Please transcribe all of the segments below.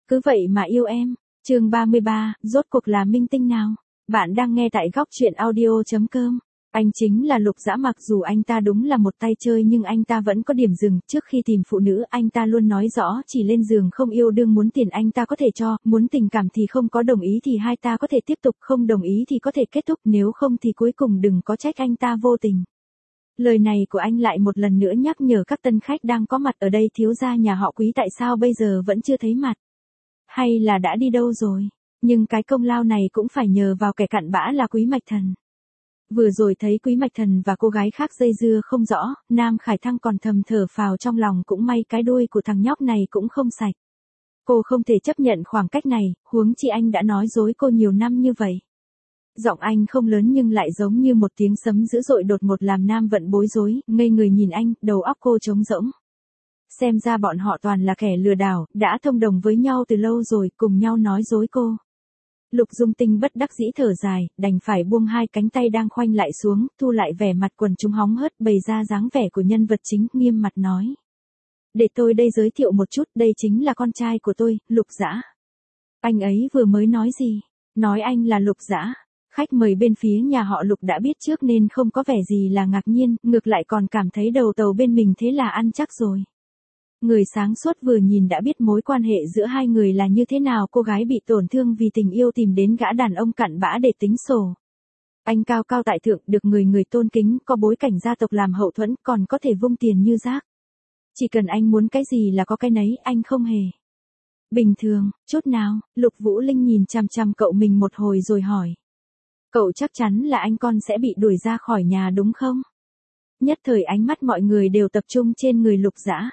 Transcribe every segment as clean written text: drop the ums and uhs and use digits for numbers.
Cứ vậy mà yêu em. Chương 33, rốt cuộc là minh tinh nào? Bạn đang nghe tại góc truyện audio.com. Anh chính là Lục Dã, mặc dù anh ta đúng là một tay chơi nhưng anh ta vẫn có điểm dừng, trước khi tìm phụ nữ anh ta luôn nói rõ chỉ lên giường không yêu đương, muốn tiền anh ta có thể cho, muốn tình cảm thì không có đồng ý thì hai ta có thể tiếp tục, không đồng ý thì có thể kết thúc, nếu không thì cuối cùng đừng có trách anh ta vô tình. Lời này của anh lại một lần nữa nhắc nhở các tân khách đang có mặt ở đây, thiếu gia nhà họ Quý tại sao bây giờ vẫn chưa thấy mặt? Hay là đã đi đâu rồi? Nhưng cái công lao này cũng phải nhờ vào kẻ cặn bã là Quý Mạch Thần. Vừa rồi thấy Quý Mạch Thần và cô gái khác dây dưa không rõ, Nam Khải Thăng còn thầm thở phào trong lòng, cũng may cái đuôi của thằng nhóc này cũng không sạch. Cô không thể chấp nhận khoảng cách này, huống chi anh đã nói dối cô nhiều năm như vậy. Giọng anh không lớn nhưng lại giống như một tiếng sấm dữ dội đột ngột làm Nam Vận bối rối, ngây người nhìn anh, đầu óc cô trống rỗng. Xem ra bọn họ toàn là kẻ lừa đảo, đã thông đồng với nhau từ lâu rồi, cùng nhau nói dối cô. Lục Dung Tinh bất đắc dĩ thở dài, đành phải buông hai cánh tay đang khoanh lại xuống, thu lại vẻ mặt quần chúng hóng hớt, bày ra dáng vẻ của nhân vật chính, nghiêm mặt nói. Để tôi đây giới thiệu một chút, đây chính là con trai của tôi, Lục Dã. Anh ấy vừa mới nói gì? Nói anh là Lục Dã. Khách mời bên phía nhà họ Lục đã biết trước nên không có vẻ gì là ngạc nhiên, ngược lại còn cảm thấy đầu tàu bên mình thế là ăn chắc rồi. Người sáng suốt vừa nhìn đã biết mối quan hệ giữa hai người là như thế nào, cô gái bị tổn thương vì tình yêu tìm đến gã đàn ông cặn bã để tính sổ. Anh cao cao tại thượng, được người người tôn kính, có bối cảnh gia tộc làm hậu thuẫn, còn có thể vung tiền như rác. Chỉ cần anh muốn cái gì là có cái nấy, anh không hề bình thường chút nào. Lục Vũ Linh nhìn chằm chằm cậu mình một hồi rồi hỏi. Cậu chắc chắn là anh con sẽ bị đuổi ra khỏi nhà đúng không? Nhất thời ánh mắt mọi người đều tập trung trên người Lục Dã.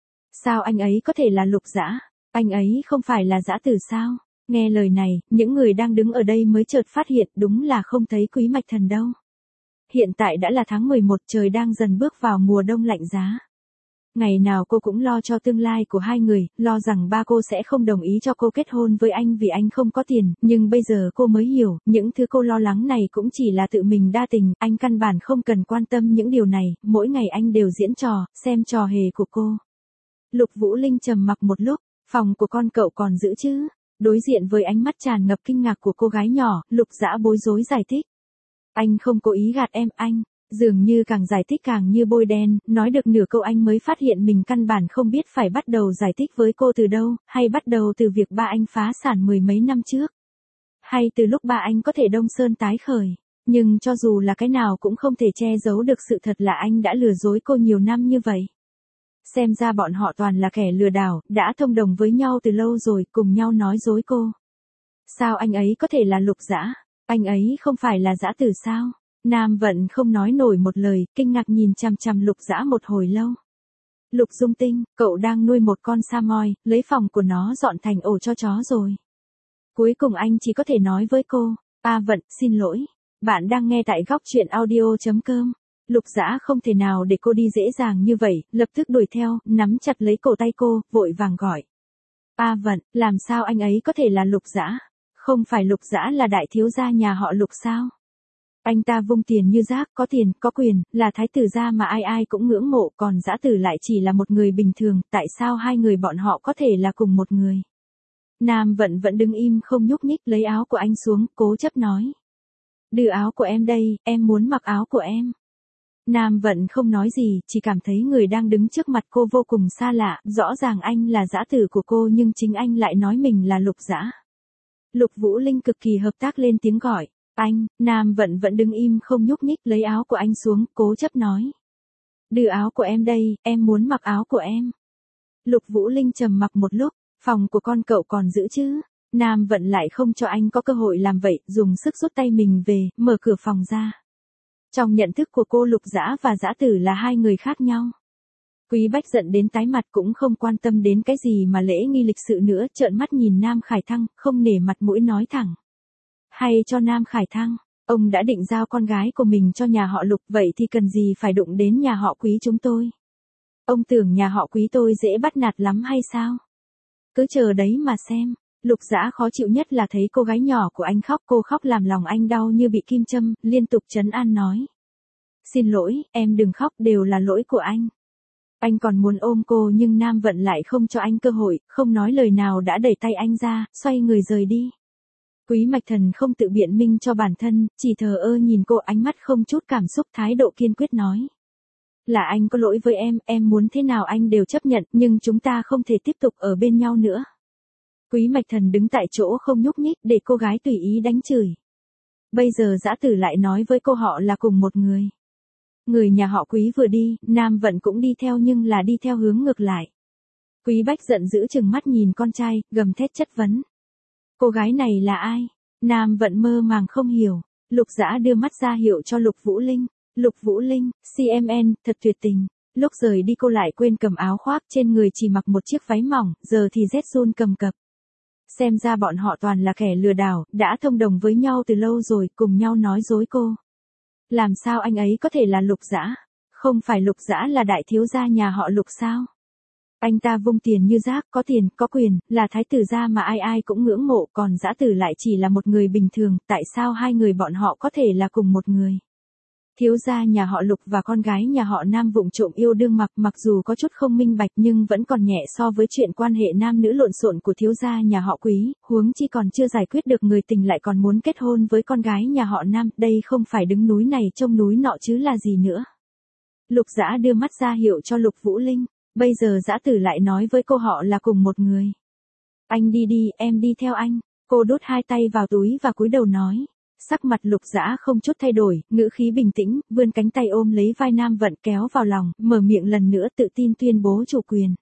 Sao anh ấy có thể là Lục Dã? Anh ấy không phải là Dã Tử sao? Nghe lời này, những người đang đứng ở đây mới chợt phát hiện đúng là không thấy Quý Mạch Thần đâu. Hiện tại đã là tháng 11, trời đang dần bước vào mùa đông lạnh giá. Ngày nào cô cũng lo cho tương lai của hai người, lo rằng ba cô sẽ không đồng ý cho cô kết hôn với anh vì anh không có tiền, nhưng bây giờ cô mới hiểu, những thứ cô lo lắng này cũng chỉ là tự mình đa tình, anh căn bản không cần quan tâm những điều này, mỗi ngày anh đều diễn trò, xem trò hề của cô. Lục Vũ Linh trầm mặc một lúc, phòng của con cậu còn giữ chứ? Đối diện với ánh mắt tràn ngập kinh ngạc của cô gái nhỏ, Lục Dã bối rối giải thích. Anh không cố ý gạt em, anh. Dường như càng giải thích càng như bôi đen, nói được nửa câu anh mới phát hiện mình căn bản không biết phải bắt đầu giải thích với cô từ đâu, hay bắt đầu từ việc ba anh phá sản mười mấy năm trước. Hay từ lúc ba anh có thể đông sơn tái khởi. Nhưng cho dù là cái nào cũng không thể che giấu được sự thật là anh đã lừa dối cô nhiều năm như vậy. Xem ra bọn họ toàn là kẻ lừa đảo, đã thông đồng với nhau từ lâu rồi, cùng nhau nói dối cô. Sao anh ấy có thể là Lục Dã? Anh ấy không phải là Dã Tử sao? Nam Vận không nói nổi một lời, kinh ngạc nhìn chằm chằm Lục Dã một hồi lâu. Lục Dung Tinh, cậu đang nuôi một con sa moi, lấy phòng của nó dọn thành ổ cho chó rồi. Cuối cùng anh chỉ có thể nói với cô, Vận, xin lỗi. Bạn đang nghe tại góc truyện audio.com. Lục Dã không thể nào để cô đi dễ dàng như vậy, lập tức đuổi theo, nắm chặt lấy cổ tay cô, vội vàng gọi. Vận, làm sao anh ấy có thể là Lục Dã? Không phải Lục Dã là đại thiếu gia nhà họ Lục sao? Anh ta vung tiền như rác, có tiền, có quyền, là thái tử gia mà ai ai cũng ngưỡng mộ, còn Dã Tử lại chỉ là một người bình thường, tại sao hai người bọn họ có thể là cùng một người? Nam Vận vẫn đứng im không nhúc nhích, lấy áo của anh xuống, cố chấp nói. Đưa áo của em đây, em muốn mặc áo của em. Nam Vận không nói gì, chỉ cảm thấy người đang đứng trước mặt cô vô cùng xa lạ, rõ ràng anh là Dã Tử của cô nhưng chính anh lại nói mình là Lục Dã. Lục Vũ Linh cực kỳ hợp tác lên tiếng gọi. Anh, Nam Vận vẫn đứng im không nhúc nhích, lấy áo của anh xuống, cố chấp nói. Đưa áo của em đây, em muốn mặc áo của em. Lục Vũ Linh trầm mặc một lúc, phòng của con cậu còn giữ chứ? Nam Vận lại không cho anh có cơ hội làm vậy, dùng sức rút tay mình về, mở cửa phòng ra. Trong nhận thức của cô, Lục Dã và Dã Tử là hai người khác nhau. Quý Bách giận đến tái mặt cũng không quan tâm đến cái gì mà lễ nghi lịch sự nữa, trợn mắt nhìn Nam Khải Thăng, không nể mặt mũi nói thẳng. Hay cho Nam Khải Thăng, ông đã định giao con gái của mình cho nhà họ Lục, vậy thì cần gì phải đụng đến nhà họ Quý chúng tôi? Ông tưởng nhà họ Quý tôi dễ bắt nạt lắm hay sao? Cứ chờ đấy mà xem. Lục Dã khó chịu nhất là thấy cô gái nhỏ của anh khóc, cô khóc làm lòng anh đau như bị kim châm, liên tục trấn an nói. Xin lỗi, em đừng khóc, đều là lỗi của anh. Anh còn muốn ôm cô nhưng Nam Vận lại không cho anh cơ hội, không nói lời nào đã đẩy tay anh ra, xoay người rời đi. Quý Mạch Thần không tự biện minh cho bản thân, chỉ thờ ơ nhìn cô, ánh mắt không chút cảm xúc, thái độ kiên quyết nói. Là anh có lỗi với em muốn thế nào anh đều chấp nhận, nhưng chúng ta không thể tiếp tục ở bên nhau nữa. Quý Mạch Thần đứng tại chỗ không nhúc nhích để cô gái tùy ý đánh chửi. Bây giờ Dã Tử lại nói với cô họ là cùng một người. Người nhà họ Quý vừa đi, Nam Vận cũng đi theo nhưng là đi theo hướng ngược lại. Quý Bách giận dữ chừng mắt nhìn con trai, gầm thét chất vấn. Cô gái này là ai? Nam Vận mơ màng không hiểu. Lục Dã đưa mắt ra hiệu cho Lục Vũ Linh. Lục Vũ Linh, CMN, thật tuyệt tình. Lúc rời đi cô lại quên cầm áo khoác, trên người chỉ mặc một chiếc váy mỏng, giờ thì rét run cầm cập. Xem ra bọn họ toàn là kẻ lừa đảo, đã thông đồng với nhau từ lâu rồi, cùng nhau nói dối cô. Làm sao anh ấy có thể là Lục Dã? Không phải Lục Dã là đại thiếu gia nhà họ Lục sao? Anh ta vung tiền như rác, có tiền, có quyền, là thái tử gia mà ai ai cũng ngưỡng mộ, còn Dã Tử lại chỉ là một người bình thường, tại sao hai người bọn họ có thể là cùng một người? Thiếu gia nhà họ Lục và con gái nhà họ Nam vụng trộm yêu đương, mặc dù có chút không minh bạch nhưng vẫn còn nhẹ so với chuyện quan hệ nam nữ lộn xộn của thiếu gia nhà họ Quý, huống chi còn chưa giải quyết được người tình lại còn muốn kết hôn với con gái nhà họ Nam, đây không phải đứng núi này trông núi nọ chứ là gì nữa. Lục Dã đưa mắt ra hiệu cho Lục Vũ Linh, bây giờ Dã Tử lại nói với cô họ là cùng một người. Anh đi đi, em đi theo anh. Cô đút hai tay vào túi và cúi đầu nói. Sắc mặt Lục Dã không chút thay đổi, ngữ khí bình tĩnh, vươn cánh tay ôm lấy vai Nam Vận kéo vào lòng, mở miệng lần nữa tự tin tuyên bố chủ quyền.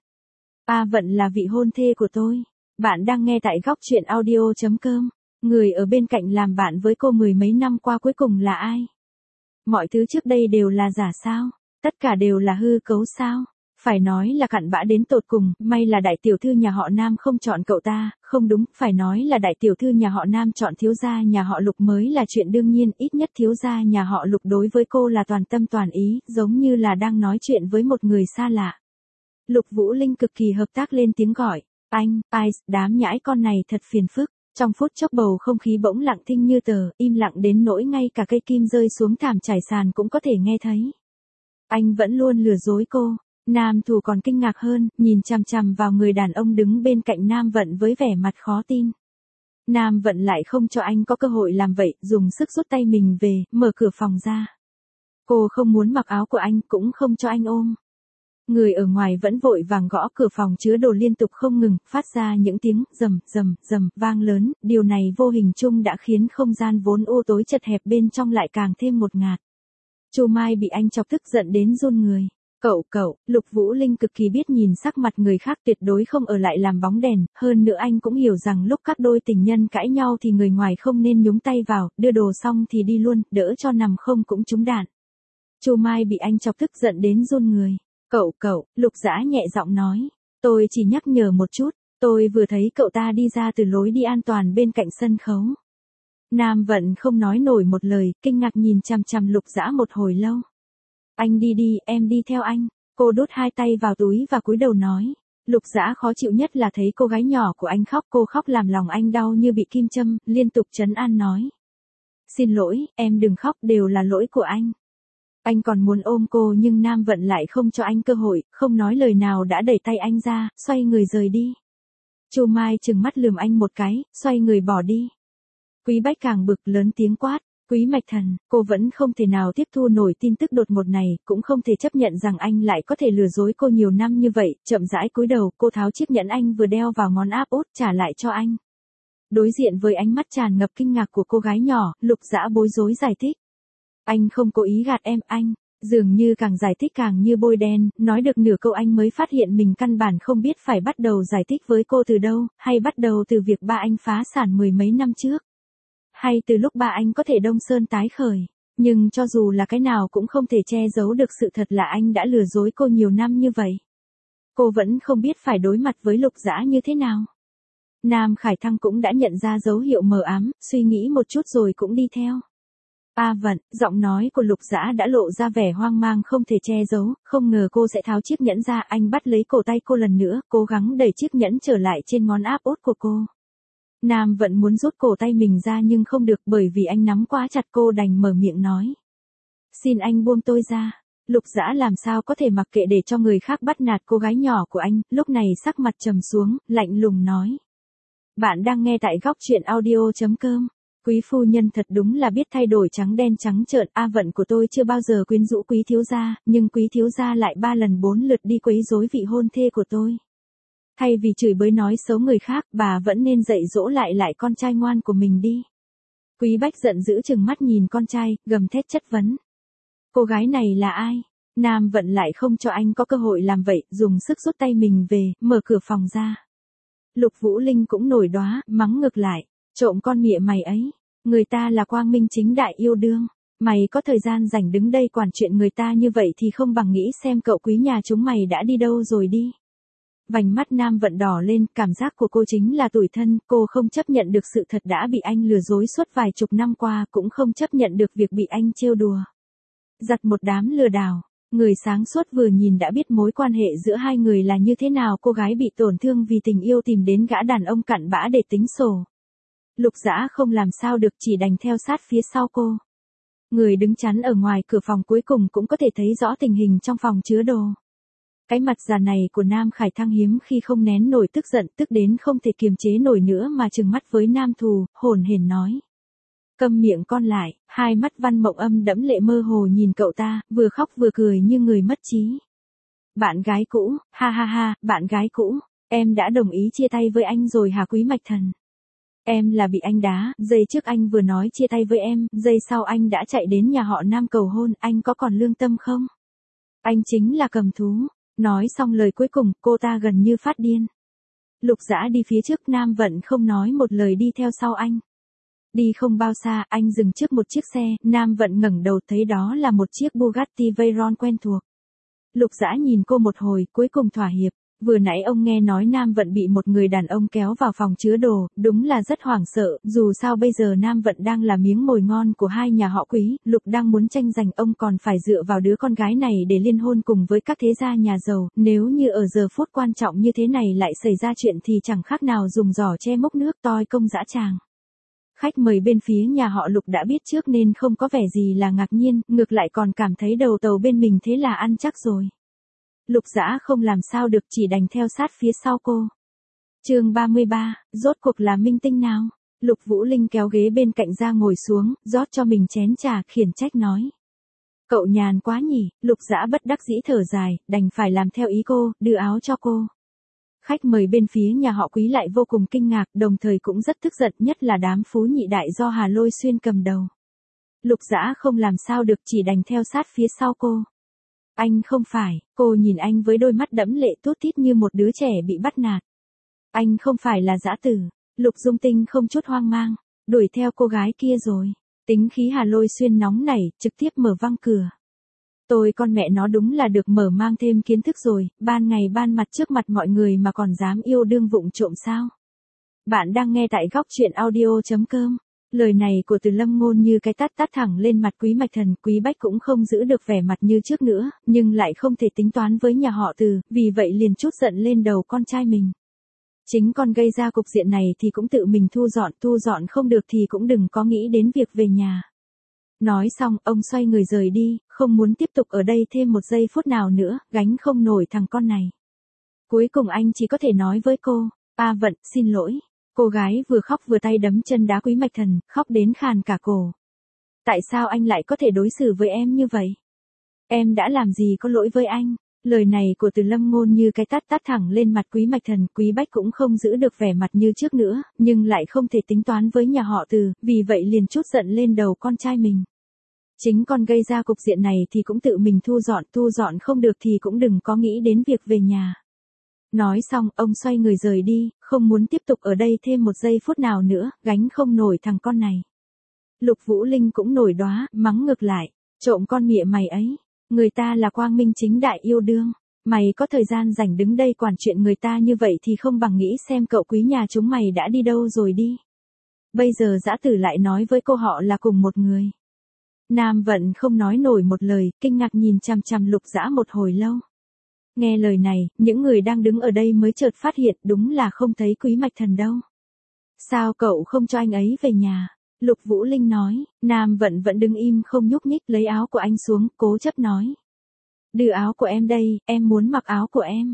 A Vận là vị hôn thê của tôi. Bạn đang nghe tại góc truyện audio.com. Người ở bên cạnh làm bạn với cô mười mấy năm qua cuối cùng là ai? Mọi thứ trước đây đều là giả sao? Tất cả đều là hư cấu sao? Phải nói là cặn bã đến tột cùng, may là đại tiểu thư nhà họ Nam không chọn cậu ta, không đúng, phải nói là đại tiểu thư nhà họ Nam chọn thiếu gia nhà họ Lục mới là chuyện đương nhiên, ít nhất thiếu gia nhà họ Lục đối với cô là toàn tâm toàn ý, giống như là đang nói chuyện với một người xa lạ. Lục Vũ Linh cực kỳ hợp tác lên tiếng gọi, anh, Ice, đám nhãi con này thật phiền phức. Trong phút chốc bầu không khí bỗng lặng thinh như tờ, im lặng đến nỗi ngay cả cây kim rơi xuống thảm trải sàn cũng có thể nghe thấy. Anh vẫn luôn lừa dối cô. Nam Thủ còn kinh ngạc hơn, nhìn chằm chằm vào người đàn ông đứng bên cạnh Nam Vận với vẻ mặt khó tin. Nam Vận lại không cho anh có cơ hội làm vậy, dùng sức rút tay mình về, mở cửa phòng ra. Cô không muốn mặc áo của anh, cũng không cho anh ôm. Người ở ngoài vẫn vội vàng gõ cửa phòng chứa đồ liên tục không ngừng, phát ra những tiếng rầm rầm rầm vang lớn, điều này vô hình chung đã khiến không gian vốn u tối chật hẹp bên trong lại càng thêm ngột ngạt. Chu Mai bị anh chọc tức giận đến run người. Cậu, Lục Vũ Linh cực kỳ biết nhìn sắc mặt người khác, tuyệt đối không ở lại làm bóng đèn, hơn nữa anh cũng hiểu rằng lúc các đôi tình nhân cãi nhau thì người ngoài không nên nhúng tay vào, đưa đồ xong thì đi luôn, đỡ cho nằm không cũng trúng đạn. Chu Mai bị anh chọc tức giận đến run người. Cậu, Lục Dã nhẹ giọng nói, tôi chỉ nhắc nhở một chút, tôi vừa thấy cậu ta đi ra từ lối đi an toàn bên cạnh sân khấu. Nam Vận không nói nổi một lời, kinh ngạc nhìn chằm chằm Lục Dã một hồi lâu. Anh đi đi, em đi theo anh. Cô đút hai tay vào túi và cúi đầu nói. Lục Dã khó chịu nhất là thấy cô gái nhỏ của anh khóc, cô khóc làm lòng anh đau như bị kim châm, liên tục trấn an nói. Xin lỗi, em đừng khóc, đều là lỗi của anh. Anh còn muốn ôm cô nhưng Nam Vận lại không cho anh cơ hội, không nói lời nào đã đẩy tay anh ra, xoay người rời đi. Chu Mai trừng mắt lườm anh một cái, xoay người bỏ đi. Quý Bách càng bực lớn tiếng quát. Quý Mạch Thần, cô vẫn không thể nào tiếp thu nổi tin tức đột ngột này, cũng không thể chấp nhận rằng anh lại có thể lừa dối cô nhiều năm như vậy, chậm rãi cúi đầu, cô tháo chiếc nhẫn anh vừa đeo vào ngón áp út, trả lại cho anh. Đối diện với ánh mắt tràn ngập kinh ngạc của cô gái nhỏ, Lục Dã bối rối giải thích. Anh không cố ý gạt em, anh, dường như càng giải thích càng như bôi đen, nói được nửa câu anh mới phát hiện mình căn bản không biết phải bắt đầu giải thích với cô từ đâu, hay bắt đầu từ việc ba anh phá sản mười mấy năm trước. Hay từ lúc ba anh có thể đông sơn tái khởi, nhưng cho dù là cái nào cũng không thể che giấu được sự thật là anh đã lừa dối cô nhiều năm như vậy. Cô vẫn không biết phải đối mặt với Lục Dã như thế nào. Nam Khải Thăng cũng đã nhận ra dấu hiệu mờ ám, suy nghĩ một chút rồi cũng đi theo. A Vận, giọng nói của Lục Dã đã lộ ra vẻ hoang mang không thể che giấu, không ngờ cô sẽ tháo chiếc nhẫn ra, anh bắt lấy cổ tay cô lần nữa, cố gắng đẩy chiếc nhẫn trở lại trên ngón áp út của cô. Nam Vận muốn rút cổ tay mình ra nhưng không được bởi vì anh nắm quá chặt, cô đành mở miệng nói. Xin anh buông tôi ra. Lục Dã làm sao có thể mặc kệ để cho người khác bắt nạt cô gái nhỏ của anh, lúc này sắc mặt trầm xuống, lạnh lùng nói. Bạn đang nghe tại góc chuyện audio.com. Quý phu nhân thật đúng là biết thay đổi trắng đen trắng trợn, vận của tôi chưa bao giờ quyến rũ quý thiếu gia, nhưng quý thiếu gia lại 3 lần 4 lượt đi quấy rối vị hôn thê của tôi. Thay vì chửi bới nói xấu người khác, bà vẫn nên dạy dỗ lại con trai ngoan của mình đi. Quý Bách giận dữ chừng mắt nhìn con trai, gầm thét chất vấn. Cô gái này là ai? Nam Vận lại không cho anh có cơ hội làm vậy, dùng sức rút tay mình về, mở cửa phòng ra. Lục Vũ Linh cũng nổi đoá, mắng ngược lại. Trộm con mịa mày ấy. Người ta là quang minh chính đại yêu đương. Mày có thời gian rảnh đứng đây quản chuyện người ta như vậy thì không bằng nghĩ xem cậu quý nhà chúng mày đã đi đâu rồi đi. Vành mắt Nam Vận đỏ lên, cảm giác của cô chính là tủi thân, cô không chấp nhận được sự thật đã bị anh lừa dối suốt vài chục năm qua, cũng không chấp nhận được việc bị anh trêu đùa. Giặt một đám lừa đảo. Người sáng suốt vừa nhìn đã biết mối quan hệ giữa hai người là như thế nào, cô gái bị tổn thương vì tình yêu tìm đến gã đàn ông cặn bã để tính sổ. Lục Dã không làm sao được, chỉ đành theo sát phía sau cô. Người đứng chắn ở ngoài cửa phòng cuối cùng cũng có thể thấy rõ tình hình trong phòng chứa đồ. Cái mặt già này của Nam Khải Thăng hiếm khi không nén nổi tức giận, tức đến không thể kiềm chế nổi nữa mà trừng mắt với Nam Thù, hồn hển nói. Câm miệng con lại. Hai mắt Văn Mộng Âm đẫm lệ mơ hồ nhìn cậu ta, vừa khóc vừa cười như người mất trí. Bạn gái cũ, ha ha ha, bạn gái cũ, em đã đồng ý chia tay với anh rồi hả Quý Mạch Thần? Em là bị anh đá, giây trước anh vừa nói chia tay với em, giây sau anh đã chạy đến nhà họ Nam cầu hôn, anh có còn lương tâm không? Anh chính là cầm thú. Nói xong lời cuối cùng, cô ta gần như phát điên. Lục Dã đi phía trước, Nam Vận không nói một lời đi theo sau anh. Đi không bao xa, anh dừng trước một chiếc xe, Nam Vận ngẩng đầu thấy đó là một chiếc Bugatti Veyron quen thuộc. Lục Dã nhìn cô một hồi, cuối cùng thỏa hiệp. Vừa nãy ông nghe nói Nam Vận bị một người đàn ông kéo vào phòng chứa đồ, đúng là rất hoảng sợ, dù sao bây giờ Nam Vận đang là miếng mồi ngon của hai nhà họ Quý, Lục đang muốn tranh giành, ông còn phải dựa vào đứa con gái này để liên hôn cùng với các thế gia nhà giàu, nếu như ở giờ phút quan trọng như thế này lại xảy ra chuyện thì chẳng khác nào dùng giỏ che mốc nước, toi công dã tràng. Khách mời bên phía nhà họ Lục đã biết trước nên không có vẻ gì là ngạc nhiên, ngược lại còn cảm thấy đầu tàu bên mình thế là ăn chắc rồi. Lục Dã không làm sao được, chỉ đành theo sát phía sau cô. Chương 33, rốt cuộc là minh tinh nào? Lục Vũ Linh kéo ghế bên cạnh ra ngồi xuống, rót cho mình chén trà, khiển trách nói. Cậu nhàn quá nhỉ? Lục Dã bất đắc dĩ thở dài, đành phải làm theo ý cô, đưa áo cho cô. Khách mời bên phía nhà họ Quý lại vô cùng kinh ngạc, đồng thời cũng rất tức giận, nhất là đám phú nhị đại do Hà Lôi Xuyên cầm đầu. Lục Dã không làm sao được, chỉ đành theo sát phía sau cô. Anh không phải, cô nhìn anh với đôi mắt đẫm lệ tút tít như một đứa trẻ bị bắt nạt. Anh không phải là dã tử. Lục Dung Tinh không chút hoang mang, đuổi theo cô gái kia rồi. Tính khí Hà Lôi Xuyên nóng nảy, trực tiếp mở văng cửa. Tôi con mẹ nó đúng là được mở mang thêm kiến thức rồi, ban ngày ban mặt trước mặt mọi người mà còn dám yêu đương vụng trộm sao? Bạn đang nghe tại góc chuyện audio.com. Lời này của Từ Lâm Ngôn như cái tát tát thẳng lên mặt Quý Mạch Thần, Quý Bách cũng không giữ được vẻ mặt như trước nữa, nhưng lại không thể tính toán với nhà họ Từ, vì vậy liền trút giận lên đầu con trai mình. Chính con gây ra cục diện này thì cũng tự mình thu dọn không được thì cũng đừng có nghĩ đến việc về nhà. Nói xong, ông xoay người rời đi, không muốn tiếp tục ở đây thêm một giây phút nào nữa, gánh không nổi thằng con này. Cuối cùng anh chỉ có thể nói với cô, Vận, xin lỗi. Cô gái vừa khóc vừa tay đấm chân đá Quý Mạch Thần, khóc đến khàn cả cổ. Tại sao anh lại có thể đối xử với em như vậy? Em đã làm gì có lỗi với anh? Lời này của Từ Lâm Ngôn như cái tát tát thẳng lên mặt Quý Mạch Thần, Quý Bách cũng không giữ được vẻ mặt như trước nữa, nhưng lại không thể tính toán với nhà họ Từ, vì vậy liền trút giận lên đầu con trai mình. Chính con gây ra cục diện này thì cũng tự mình thu dọn không được thì cũng đừng có nghĩ đến việc về nhà. Nói xong, ông xoay người rời đi, không muốn tiếp tục ở đây thêm một giây phút nào nữa, gánh không nổi thằng con này. Lục Vũ Linh cũng nổi đoá, mắng ngược lại, trộm con mịa mày ấy. Người ta là quang minh chính đại yêu đương. Mày có thời gian rảnh đứng đây quản chuyện người ta như vậy thì không bằng nghĩ xem cậu quý nhà chúng mày đã đi đâu rồi đi. Bây giờ dã tử lại nói với cô họ là cùng một người. Nam Vận không nói nổi một lời, kinh ngạc nhìn chằm chằm Lục Dã một hồi lâu. Nghe lời này, những người đang đứng ở đây mới chợt phát hiện đúng là không thấy Quý Mạch Thần đâu. Sao cậu không cho anh ấy về nhà? Lục Vũ Linh nói. Nam Vận vẫn đứng im không nhúc nhích, lấy áo của anh xuống, cố chấp nói. Đưa áo của em đây, em muốn mặc áo của em.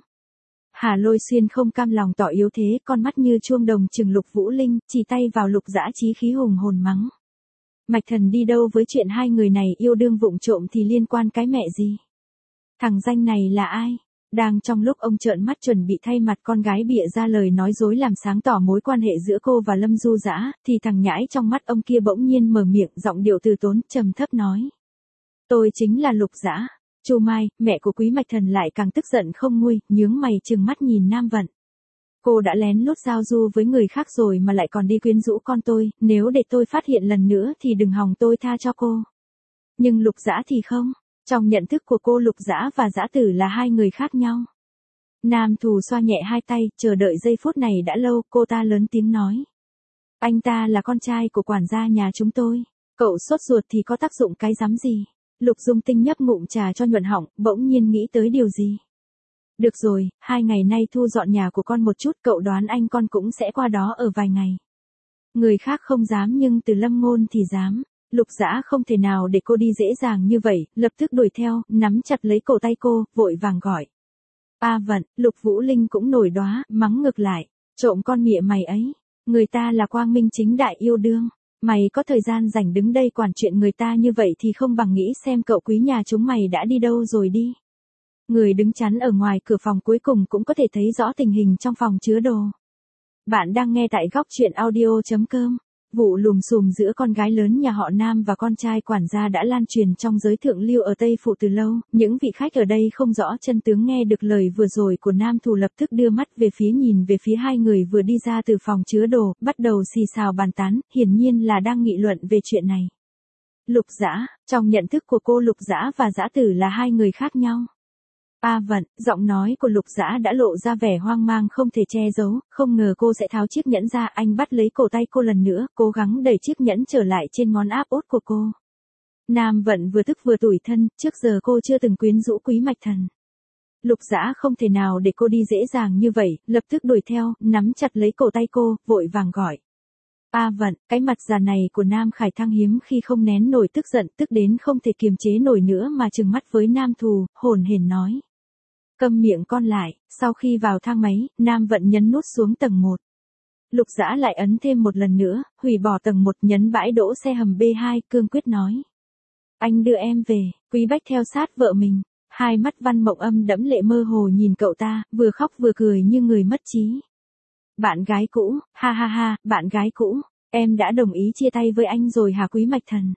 Hà Lôi Xuyên không cam lòng tỏ yếu thế, con mắt như chuông đồng trừng Lục Vũ Linh, chỉ tay vào Lục Dã chí khí hùng hồn mắng. Mạch Thần đi đâu với chuyện hai người này yêu đương vụng trộm thì liên quan cái mẹ gì? Thằng danh này là ai? Đang trong lúc ông trợn mắt chuẩn bị thay mặt con gái bịa ra lời nói dối làm sáng tỏ mối quan hệ giữa cô và Lâm Du Dã, thì thằng nhãi trong mắt ông kia bỗng nhiên mở miệng, giọng điệu từ tốn, trầm thấp nói. Tôi chính là Lục Dã. Chu Mai, mẹ của Quý Mạch Thần lại càng tức giận không nguôi, nhướng mày trừng mắt nhìn Nam Vận. Cô đã lén lút giao du với người khác rồi mà lại còn đi quyến rũ con tôi, nếu để tôi phát hiện lần nữa thì đừng hòng tôi tha cho cô. Nhưng Lục Dã thì không. Trong nhận thức của cô, Lục Dã và Dã Tử là hai người khác nhau. Nam Thù xoa nhẹ hai tay, chờ đợi giây phút này đã lâu, cô ta lớn tiếng nói. Anh ta là con trai của quản gia nhà chúng tôi. Cậu sốt ruột thì có tác dụng cái rắm gì? Lục Dung Tinh nhấp ngụm trà cho nhuận họng, bỗng nhiên nghĩ tới điều gì. Được rồi, 2 ngày nay thu dọn nhà của con một chút, cậu đoán anh con cũng sẽ qua đó ở vài ngày. Người khác không dám nhưng từ Lâm Ngôn thì dám. Lục Dã không thể nào để cô đi dễ dàng như vậy, lập tức đuổi theo, nắm chặt lấy cổ tay cô, vội vàng gọi. Vận, Lục Vũ Linh cũng nổi đoá, mắng ngược lại. Trộm con mịa mày ấy. Người ta là quang minh chính đại yêu đương. Mày có thời gian rảnh đứng đây quản chuyện người ta như vậy thì không bằng nghĩ xem cậu quý nhà chúng mày đã đi đâu rồi đi. Người đứng chắn ở ngoài cửa phòng cuối cùng cũng có thể thấy rõ tình hình trong phòng chứa đồ. Bạn đang nghe tại góc truyện audio.com. Vụ lùm xùm giữa con gái lớn nhà họ Nam và con trai quản gia đã lan truyền trong giới thượng lưu ở Tây Phụ từ lâu. Những vị khách ở đây không rõ chân tướng nghe được lời vừa rồi của Nam Thù lập tức đưa mắt về phía nhìn về phía hai người vừa đi ra từ phòng chứa đồ, bắt đầu xì xào bàn tán, hiển nhiên là đang nghị luận về chuyện này. Lục Dã, trong nhận thức của cô, Lục Dã và Dã Tử là hai người khác nhau. Vận, giọng nói của Lục Dã đã lộ ra vẻ hoang mang không thể che giấu, không ngờ cô sẽ tháo chiếc nhẫn ra, anh bắt lấy cổ tay cô lần nữa, cố gắng đẩy chiếc nhẫn trở lại trên ngón áp út của cô. Nam Vận vừa tức vừa tủi thân, trước giờ cô chưa từng quyến rũ Quý Mạch Thần. Lục Dã không thể nào để cô đi dễ dàng như vậy, lập tức đuổi theo, nắm chặt lấy cổ tay cô, vội vàng gọi. Vận, cái mặt già này của Nam Khải Thăng hiếm khi không nén nổi tức giận, tức đến không thể kiềm chế nổi nữa mà trừng mắt với Nam Thù, hồn hển nói. Câm miệng con lại. Sau khi vào thang máy, Nam Vận nhấn nút xuống tầng 1. Lục Dã lại ấn thêm một lần nữa, hủy bỏ tầng 1, nhấn bãi đỗ xe hầm B2, cương quyết nói. Anh đưa em về. Quý Bách theo sát vợ mình. Hai mắt Văn Mộng Âm đẫm lệ mơ hồ nhìn cậu ta, vừa khóc vừa cười như người mất trí. Bạn gái cũ, ha ha ha, bạn gái cũ, em đã đồng ý chia tay với anh rồi hả Quý Mạch Thần?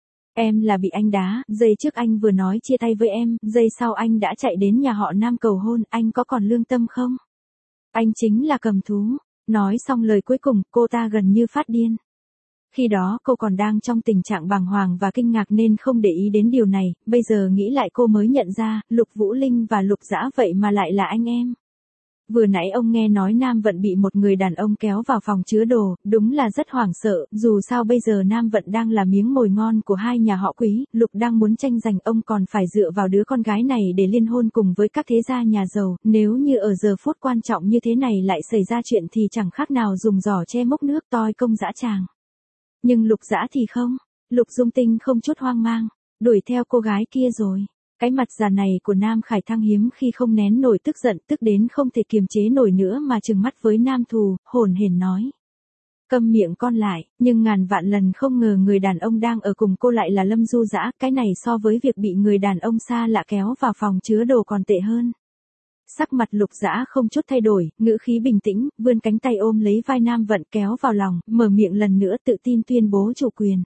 Em là bị anh đá, giây trước anh vừa nói chia tay với em, giây sau anh đã chạy đến nhà họ Nam cầu hôn, anh có còn lương tâm không? Anh chính là cầm thú. Nói xong lời cuối cùng, cô ta gần như phát điên. Khi đó cô còn đang trong tình trạng bàng hoàng và kinh ngạc nên không để ý đến điều này, bây giờ nghĩ lại cô mới nhận ra, Lục Vũ Linh và Lục Dã vậy mà lại là anh em. Vừa nãy ông nghe nói Nam Vận bị một người đàn ông kéo vào phòng chứa đồ, đúng là rất hoảng sợ, dù sao bây giờ Nam Vận đang là miếng mồi ngon của hai nhà họ Quý, Lục đang muốn tranh giành, ông còn phải dựa vào đứa con gái này để liên hôn cùng với các thế gia nhà giàu, nếu như ở giờ phút quan trọng như thế này lại xảy ra chuyện thì chẳng khác nào dùng giỏ che mốc nước toi công dã tràng. Nhưng Lục Dã thì không, Lục Dung Tinh không chút hoang mang, đuổi theo cô gái kia rồi. Cái mặt già này của Nam Khải Thăng hiếm khi không nén nổi tức giận, tức đến không thể kiềm chế nổi nữa mà trừng mắt với Nam Thù, hồn hển nói. Câm miệng con lại, nhưng ngàn vạn lần không ngờ người đàn ông đang ở cùng cô lại là Lâm Du Dã, cái này so với việc bị người đàn ông xa lạ kéo vào phòng chứa đồ còn tệ hơn. Sắc mặt Lục Dã không chút thay đổi, ngữ khí bình tĩnh, vươn cánh tay ôm lấy vai Nam Vận kéo vào lòng, mở miệng lần nữa tự tin tuyên bố chủ quyền.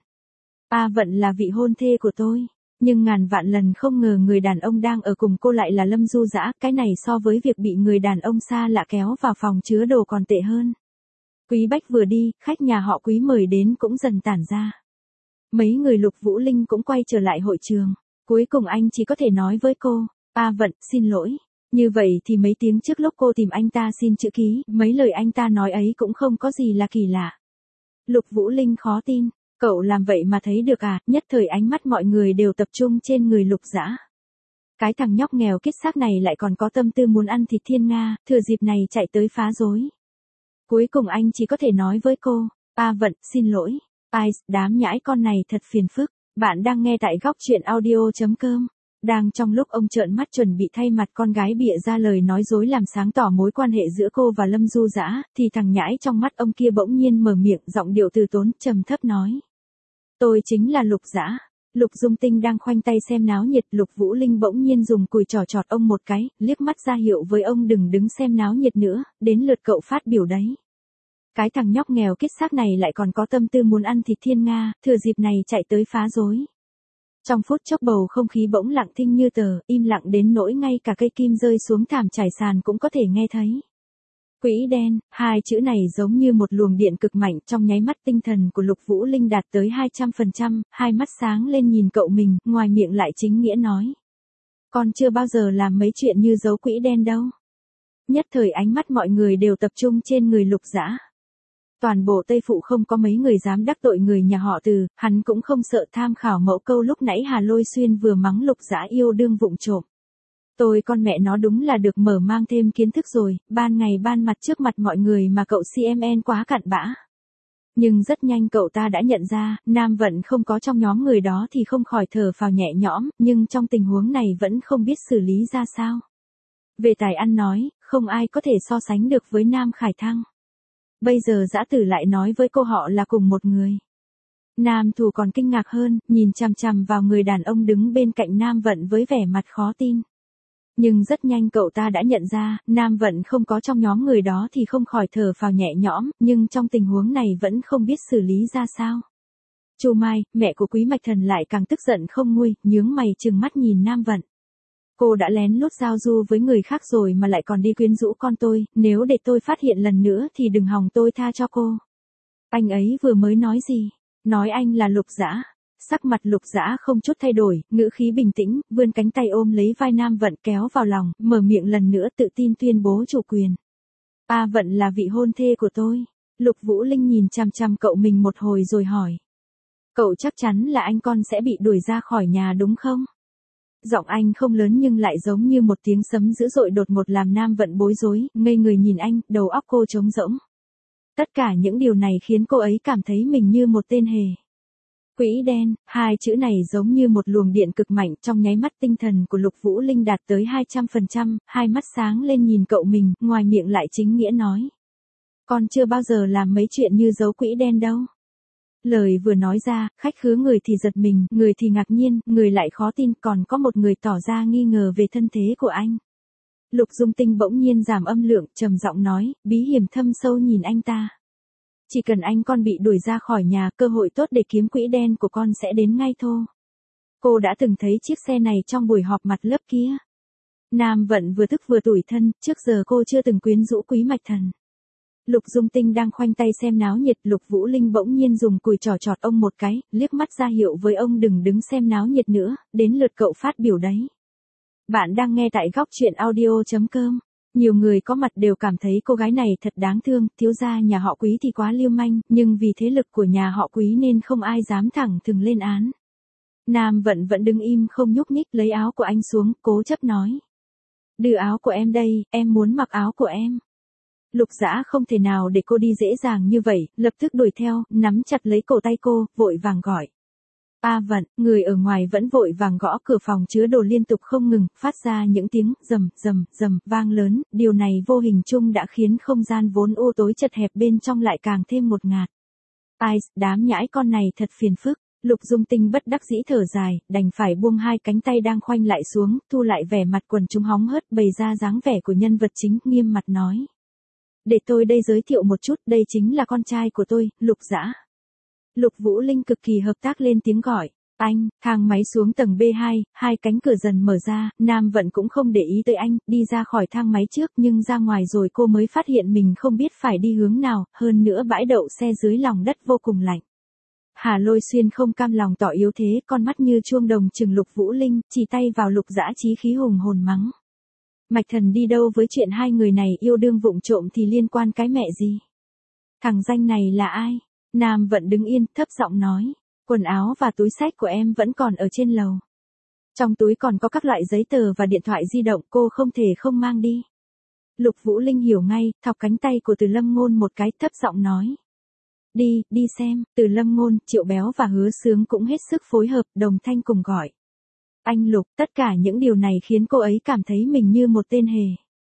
Vận là vị hôn thê của tôi. Nhưng ngàn vạn lần không ngờ người đàn ông đang ở cùng cô lại là Lâm Du Dã, cái này so với việc bị người đàn ông xa lạ kéo vào phòng chứa đồ còn tệ hơn. Quý Bách vừa đi, khách nhà họ Quý mời đến cũng dần tản ra. Mấy người Lục Vũ Linh cũng quay trở lại hội trường. Cuối cùng anh chỉ có thể nói với cô, Vận, xin lỗi. Như vậy thì mấy tiếng trước lúc cô tìm anh ta xin chữ ký, mấy lời anh ta nói ấy cũng không có gì là kỳ lạ. Lục Vũ Linh khó tin. Cậu làm vậy mà thấy được à? Nhất thời ánh mắt mọi người đều tập trung trên người Lục Dã. Cái thằng nhóc nghèo kiết xác này lại còn có tâm tư muốn ăn thịt thiên nga, thừa dịp này chạy tới phá rối. Cuối cùng anh chỉ có thể nói với cô, Vận, xin lỗi. Đám nhãi con này thật phiền phức. Bạn đang nghe tại góc truyện audio.com. Đang trong lúc ông trợn mắt chuẩn bị thay mặt con gái bịa ra lời nói dối làm sáng tỏ mối quan hệ giữa cô và Lâm Du Dã, thì thằng nhãi trong mắt ông kia bỗng nhiên mở miệng, giọng điệu từ tốn, trầm thấp nói. Tôi chính là Lục Dã. Lục Dung Tinh đang khoanh tay xem náo nhiệt, Lục Vũ Linh bỗng nhiên dùng cùi trỏ chọt ông một cái, liếc mắt ra hiệu với ông đừng đứng xem náo nhiệt nữa, đến lượt cậu phát biểu đấy. Cái thằng nhóc nghèo kiết xác này lại còn có tâm tư muốn ăn thịt thiên nga, thừa dịp này chạy tới phá rối. Trong phút chốc bầu không khí bỗng lặng thinh như tờ, im lặng đến nỗi ngay cả cây kim rơi xuống thảm trải sàn cũng có thể nghe thấy. Quỹ đen, hai chữ này giống như một luồng điện cực mạnh, trong nháy mắt tinh thần của Lục Vũ Linh đạt tới 200%, hai mắt sáng lên nhìn cậu mình, ngoài miệng lại chính nghĩa nói. Con chưa bao giờ làm mấy chuyện như giấu quỹ đen đâu. Nhất thời ánh mắt mọi người đều tập trung trên người Lục Dã. Toàn bộ Tây Phụ không có mấy người dám đắc tội người nhà họ Từ, hắn cũng không sợ tham khảo mẫu câu lúc nãy Hà Lôi Xuyên vừa mắng Lục Dã yêu đương vụng trộm. Tôi con mẹ nó đúng là được mở mang thêm kiến thức rồi, ban ngày ban mặt trước mặt mọi người mà cậu CMN quá cặn bã. Nhưng rất nhanh cậu ta đã nhận ra, Nam Vận không có trong nhóm người đó thì không khỏi thở phào nhẹ nhõm, nhưng trong tình huống này vẫn không biết xử lý ra sao. Về tài ăn nói, không ai có thể so sánh được với Nam Khải Thăng. Bây giờ Dã Tử lại nói với cô họ là cùng một người. Nam Thù còn kinh ngạc hơn, nhìn chằm chằm vào người đàn ông đứng bên cạnh Nam Vận với vẻ mặt khó tin. Nhưng rất nhanh cậu ta đã nhận ra, Nam Vận không có trong nhóm người đó thì không khỏi thở phào nhẹ nhõm, nhưng trong tình huống này vẫn không biết xử lý ra sao. Chu Mai, mẹ của Quý Mạch Thần lại càng tức giận không nguôi, nhướng mày trừng mắt nhìn Nam Vận. Cô đã lén lút giao du với người khác rồi mà lại còn đi quyến rũ con tôi, nếu để tôi phát hiện lần nữa thì đừng hòng tôi tha cho cô. Anh ấy vừa mới nói gì? Nói anh là Lục Dã. Sắc mặt Lục Dã không chút thay đổi, ngữ khí bình tĩnh, vươn cánh tay ôm lấy vai Nam Vận kéo vào lòng, mở miệng lần nữa tự tin tuyên bố chủ quyền. A Vận là vị hôn thê của tôi. Lục Vũ Linh nhìn chằm chằm cậu mình một hồi rồi hỏi. Cậu chắc chắn là anh con sẽ bị đuổi ra khỏi nhà đúng không? Giọng anh không lớn nhưng lại giống như một tiếng sấm dữ dội đột ngột làm Nam Vận bối rối, ngây người nhìn anh, đầu óc cô trống rỗng. Tất cả những điều này khiến cô ấy cảm thấy mình như một tên hề. Quỹ đen, hai chữ này giống như một luồng điện cực mạnh, trong nháy mắt tinh thần của Lục Vũ Linh đạt tới 200%, hai mắt sáng lên nhìn cậu mình, ngoài miệng lại chính nghĩa nói. Con chưa bao giờ làm mấy chuyện như giấu quỹ đen đâu. Lời vừa nói ra, khách khứa người thì giật mình, người thì ngạc nhiên, người lại khó tin, còn có một người tỏ ra nghi ngờ về thân thế của anh. Lục Dung Tinh bỗng nhiên giảm âm lượng, trầm giọng nói, bí hiểm thâm sâu nhìn anh ta. Chỉ cần anh con bị đuổi ra khỏi nhà, cơ hội tốt để kiếm quỹ đen của con sẽ đến ngay thôi. Cô đã từng thấy chiếc xe này trong buổi họp mặt lớp kia. Nam Vận vừa tức vừa tủi thân, trước giờ cô chưa từng quyến rũ Quý Mạch Thần. Lục Dung Tinh đang khoanh tay xem náo nhiệt, Lục Vũ Linh bỗng nhiên dùng cùi trỏ chọt ông một cái, liếc mắt ra hiệu với ông đừng đứng xem náo nhiệt nữa, đến lượt cậu phát biểu đấy. Bạn đang nghe tại góc truyện audio.com. Nhiều người có mặt đều cảm thấy cô gái này thật đáng thương, thiếu gia nhà họ Quý thì quá lưu manh, nhưng vì thế lực của nhà họ Quý nên không ai dám thẳng thừng lên án. Nam Vận vẫn đứng im không nhúc nhích, lấy áo của anh xuống, cố chấp nói. Đưa áo của em đây, em muốn mặc áo của em. Lục Dã không thể nào để cô đi dễ dàng như vậy, lập tức đuổi theo, nắm chặt lấy cổ tay cô, vội vàng gọi. A Vận, người ở ngoài vẫn vội vàng gõ cửa phòng chứa đồ liên tục không ngừng, phát ra những tiếng rầm rầm rầm vang lớn, điều này vô hình chung đã khiến không gian vốn u tối chật hẹp bên trong lại càng thêm ngột ngạt. Ai, đám nhãi con này thật phiền phức. Lục Dung Tinh bất đắc dĩ thở dài, đành phải buông hai cánh tay đang khoanh lại xuống, thu lại vẻ mặt quần chúng hóng hớt, bày ra dáng vẻ của nhân vật chính, nghiêm mặt nói. Để tôi đây giới thiệu một chút, đây chính là con trai của tôi, Lục Dã. Lục Vũ Linh cực kỳ hợp tác lên tiếng gọi. Anh, thang máy xuống tầng B2, hai cánh cửa dần mở ra, Nam Vận cũng không để ý tới anh, đi ra khỏi thang máy trước nhưng ra ngoài rồi cô mới phát hiện mình không biết phải đi hướng nào, hơn nữa bãi đậu xe dưới lòng đất vô cùng lạnh. Hà Lôi Xuyên không cam lòng tỏ yếu thế, con mắt như chuông đồng trừng Lục Vũ Linh, chỉ tay vào Lục Dã chí khí hùng hồn mắng. Mạch Thần đi đâu với chuyện hai người này yêu đương vụng trộm thì liên quan cái mẹ gì? Thằng danh này là ai? Nam Vận đứng yên, thấp giọng nói. Quần áo và túi xách của em vẫn còn ở trên lầu. Trong túi còn có các loại giấy tờ và điện thoại di động, cô không thể không mang đi. Lục Vũ Linh hiểu ngay, thọc cánh tay của Từ Lâm Ngôn một cái, thấp giọng nói. Đi xem. Từ Lâm Ngôn, Triệu Béo và Hứa Sướng cũng hết sức phối hợp, đồng thanh cùng gọi. Anh Lục, tất cả những điều này khiến cô ấy cảm thấy mình như một tên hề.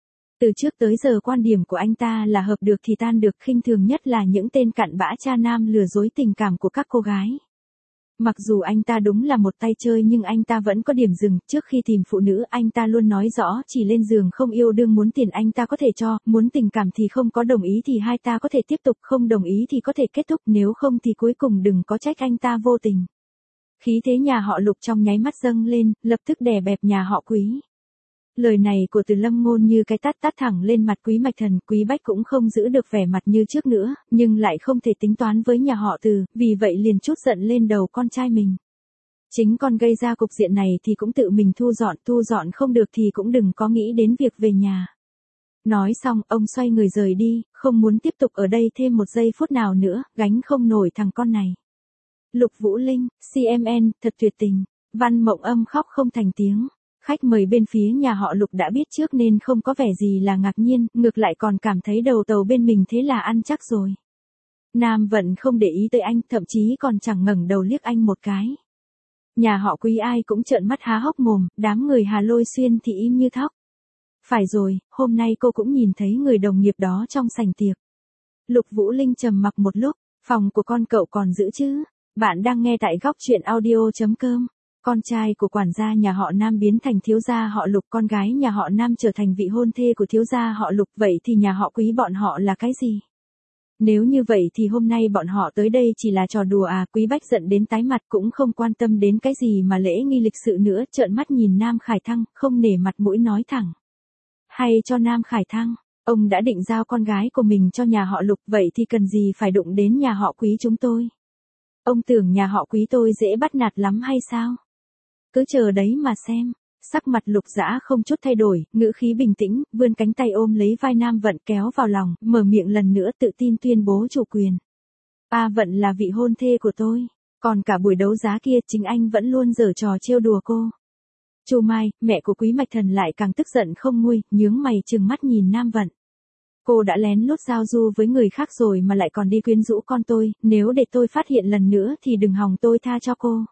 Từ trước tới giờ quan điểm của anh ta là hợp được thì tan được, khinh thường nhất là những tên cặn bã cha nam lừa dối tình cảm của các cô gái. Mặc dù anh ta đúng là một tay chơi nhưng anh ta vẫn có điểm dừng, trước khi tìm phụ nữ anh ta luôn nói rõ chỉ lên giường không yêu đương, muốn tiền anh ta có thể cho, muốn tình cảm thì không có đồng ý thì hai ta có thể tiếp tục, không đồng ý thì có thể kết thúc, nếu không thì cuối cùng đừng có trách anh ta vô tình. Khí thế nhà họ Lục trong nháy mắt dâng lên, lập tức đè bẹp nhà họ Quý. Lời này của Từ Lâm Ngôn như cái tát tát thẳng lên mặt Quý Mạch Thần, Quý Bách cũng không giữ được vẻ mặt như trước nữa, nhưng lại không thể tính toán với nhà họ Từ, vì vậy liền trút giận lên đầu con trai mình. Chính con gây ra cục diện này thì cũng tự mình thu dọn không được thì cũng đừng có nghĩ đến việc về nhà. Nói xong, ông xoay người rời đi, không muốn tiếp tục ở đây thêm một giây phút nào nữa, gánh không nổi thằng con này. Lục Vũ Linh, CMN, thật tuyệt tình. Văn Mộng Âm khóc không thành tiếng. Khách mời bên phía nhà họ Lục đã biết trước nên không có vẻ gì là ngạc nhiên, ngược lại còn cảm thấy đầu tàu bên mình thế là ăn chắc rồi. Nam Vận không để ý tới anh, thậm chí còn chẳng ngẩng đầu liếc anh một cái. Nhà họ Quý ai cũng trợn mắt há hốc mồm, đám người Hà Lôi Xuyên thì im như thóc. Phải rồi, hôm nay cô cũng nhìn thấy người đồng nghiệp đó trong sảnh tiệc. Lục Vũ Linh trầm mặc một lúc, phòng của con cậu còn giữ chứ? Bạn đang nghe tại góc truyện audio.com. Con trai của quản gia nhà họ Nam biến thành thiếu gia họ Lục, con gái nhà họ Nam trở thành vị hôn thê của thiếu gia họ Lục, vậy thì nhà họ Quý bọn họ là cái gì? Nếu như vậy thì hôm nay bọn họ tới đây chỉ là trò đùa à? Quý Bách giận đến tái mặt cũng không quan tâm đến cái gì mà lễ nghi lịch sự nữa, trợn mắt nhìn Nam Khải Thăng, không nể mặt mũi nói thẳng. Hay cho Nam Khải Thăng, ông đã định giao con gái của mình cho nhà họ Lục, vậy thì cần gì phải đụng đến nhà họ Quý chúng tôi? Ông tưởng nhà họ Quý tôi dễ bắt nạt lắm hay sao? Cứ chờ đấy mà xem. Sắc mặt Lục Dã không chút thay đổi, ngữ khí bình tĩnh, vươn cánh tay ôm lấy vai Nam Vận kéo vào lòng, mở miệng lần nữa tự tin tuyên bố chủ quyền. A Vận là vị hôn thê của tôi, còn cả buổi đấu giá kia chính anh vẫn luôn giở trò trêu đùa cô. Chu Mai, mẹ của Quý Mạch Thần lại càng tức giận không nguôi, nhướng mày trừng mắt nhìn Nam Vận. Cô đã lén lút giao du với người khác rồi mà lại còn đi quyến rũ con tôi, nếu để tôi phát hiện lần nữa thì đừng hòng tôi tha cho cô.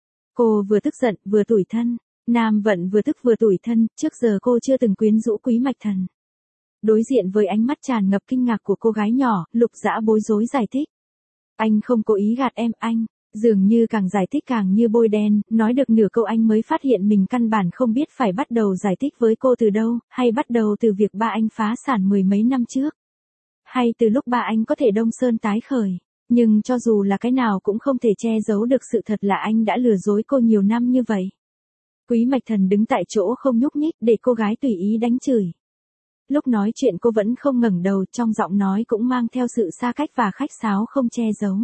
Cô vừa tức giận, vừa tủi thân. Nam Vận vừa tức vừa tủi thân, trước giờ cô chưa từng quyến rũ Quý Mạch Thần. Đối diện với ánh mắt tràn ngập kinh ngạc của cô gái nhỏ, Lục Dã bối rối giải thích. Anh không cố ý gạt em, anh. Dường như càng giải thích càng như bôi đen, nói được nửa câu anh mới phát hiện mình căn bản không biết phải bắt đầu giải thích với cô từ đâu, hay bắt đầu từ việc ba anh phá sản mười mấy năm trước. Hay từ lúc ba anh có thể đông sơn tái khởi. Nhưng cho dù là cái nào cũng không thể che giấu được sự thật là anh đã lừa dối cô nhiều năm như vậy. Quý Mạch Thần đứng tại chỗ không nhúc nhích để cô gái tùy ý đánh chửi. Lúc nói chuyện cô vẫn không ngẩng đầu, trong giọng nói cũng mang theo sự xa cách và khách sáo không che giấu.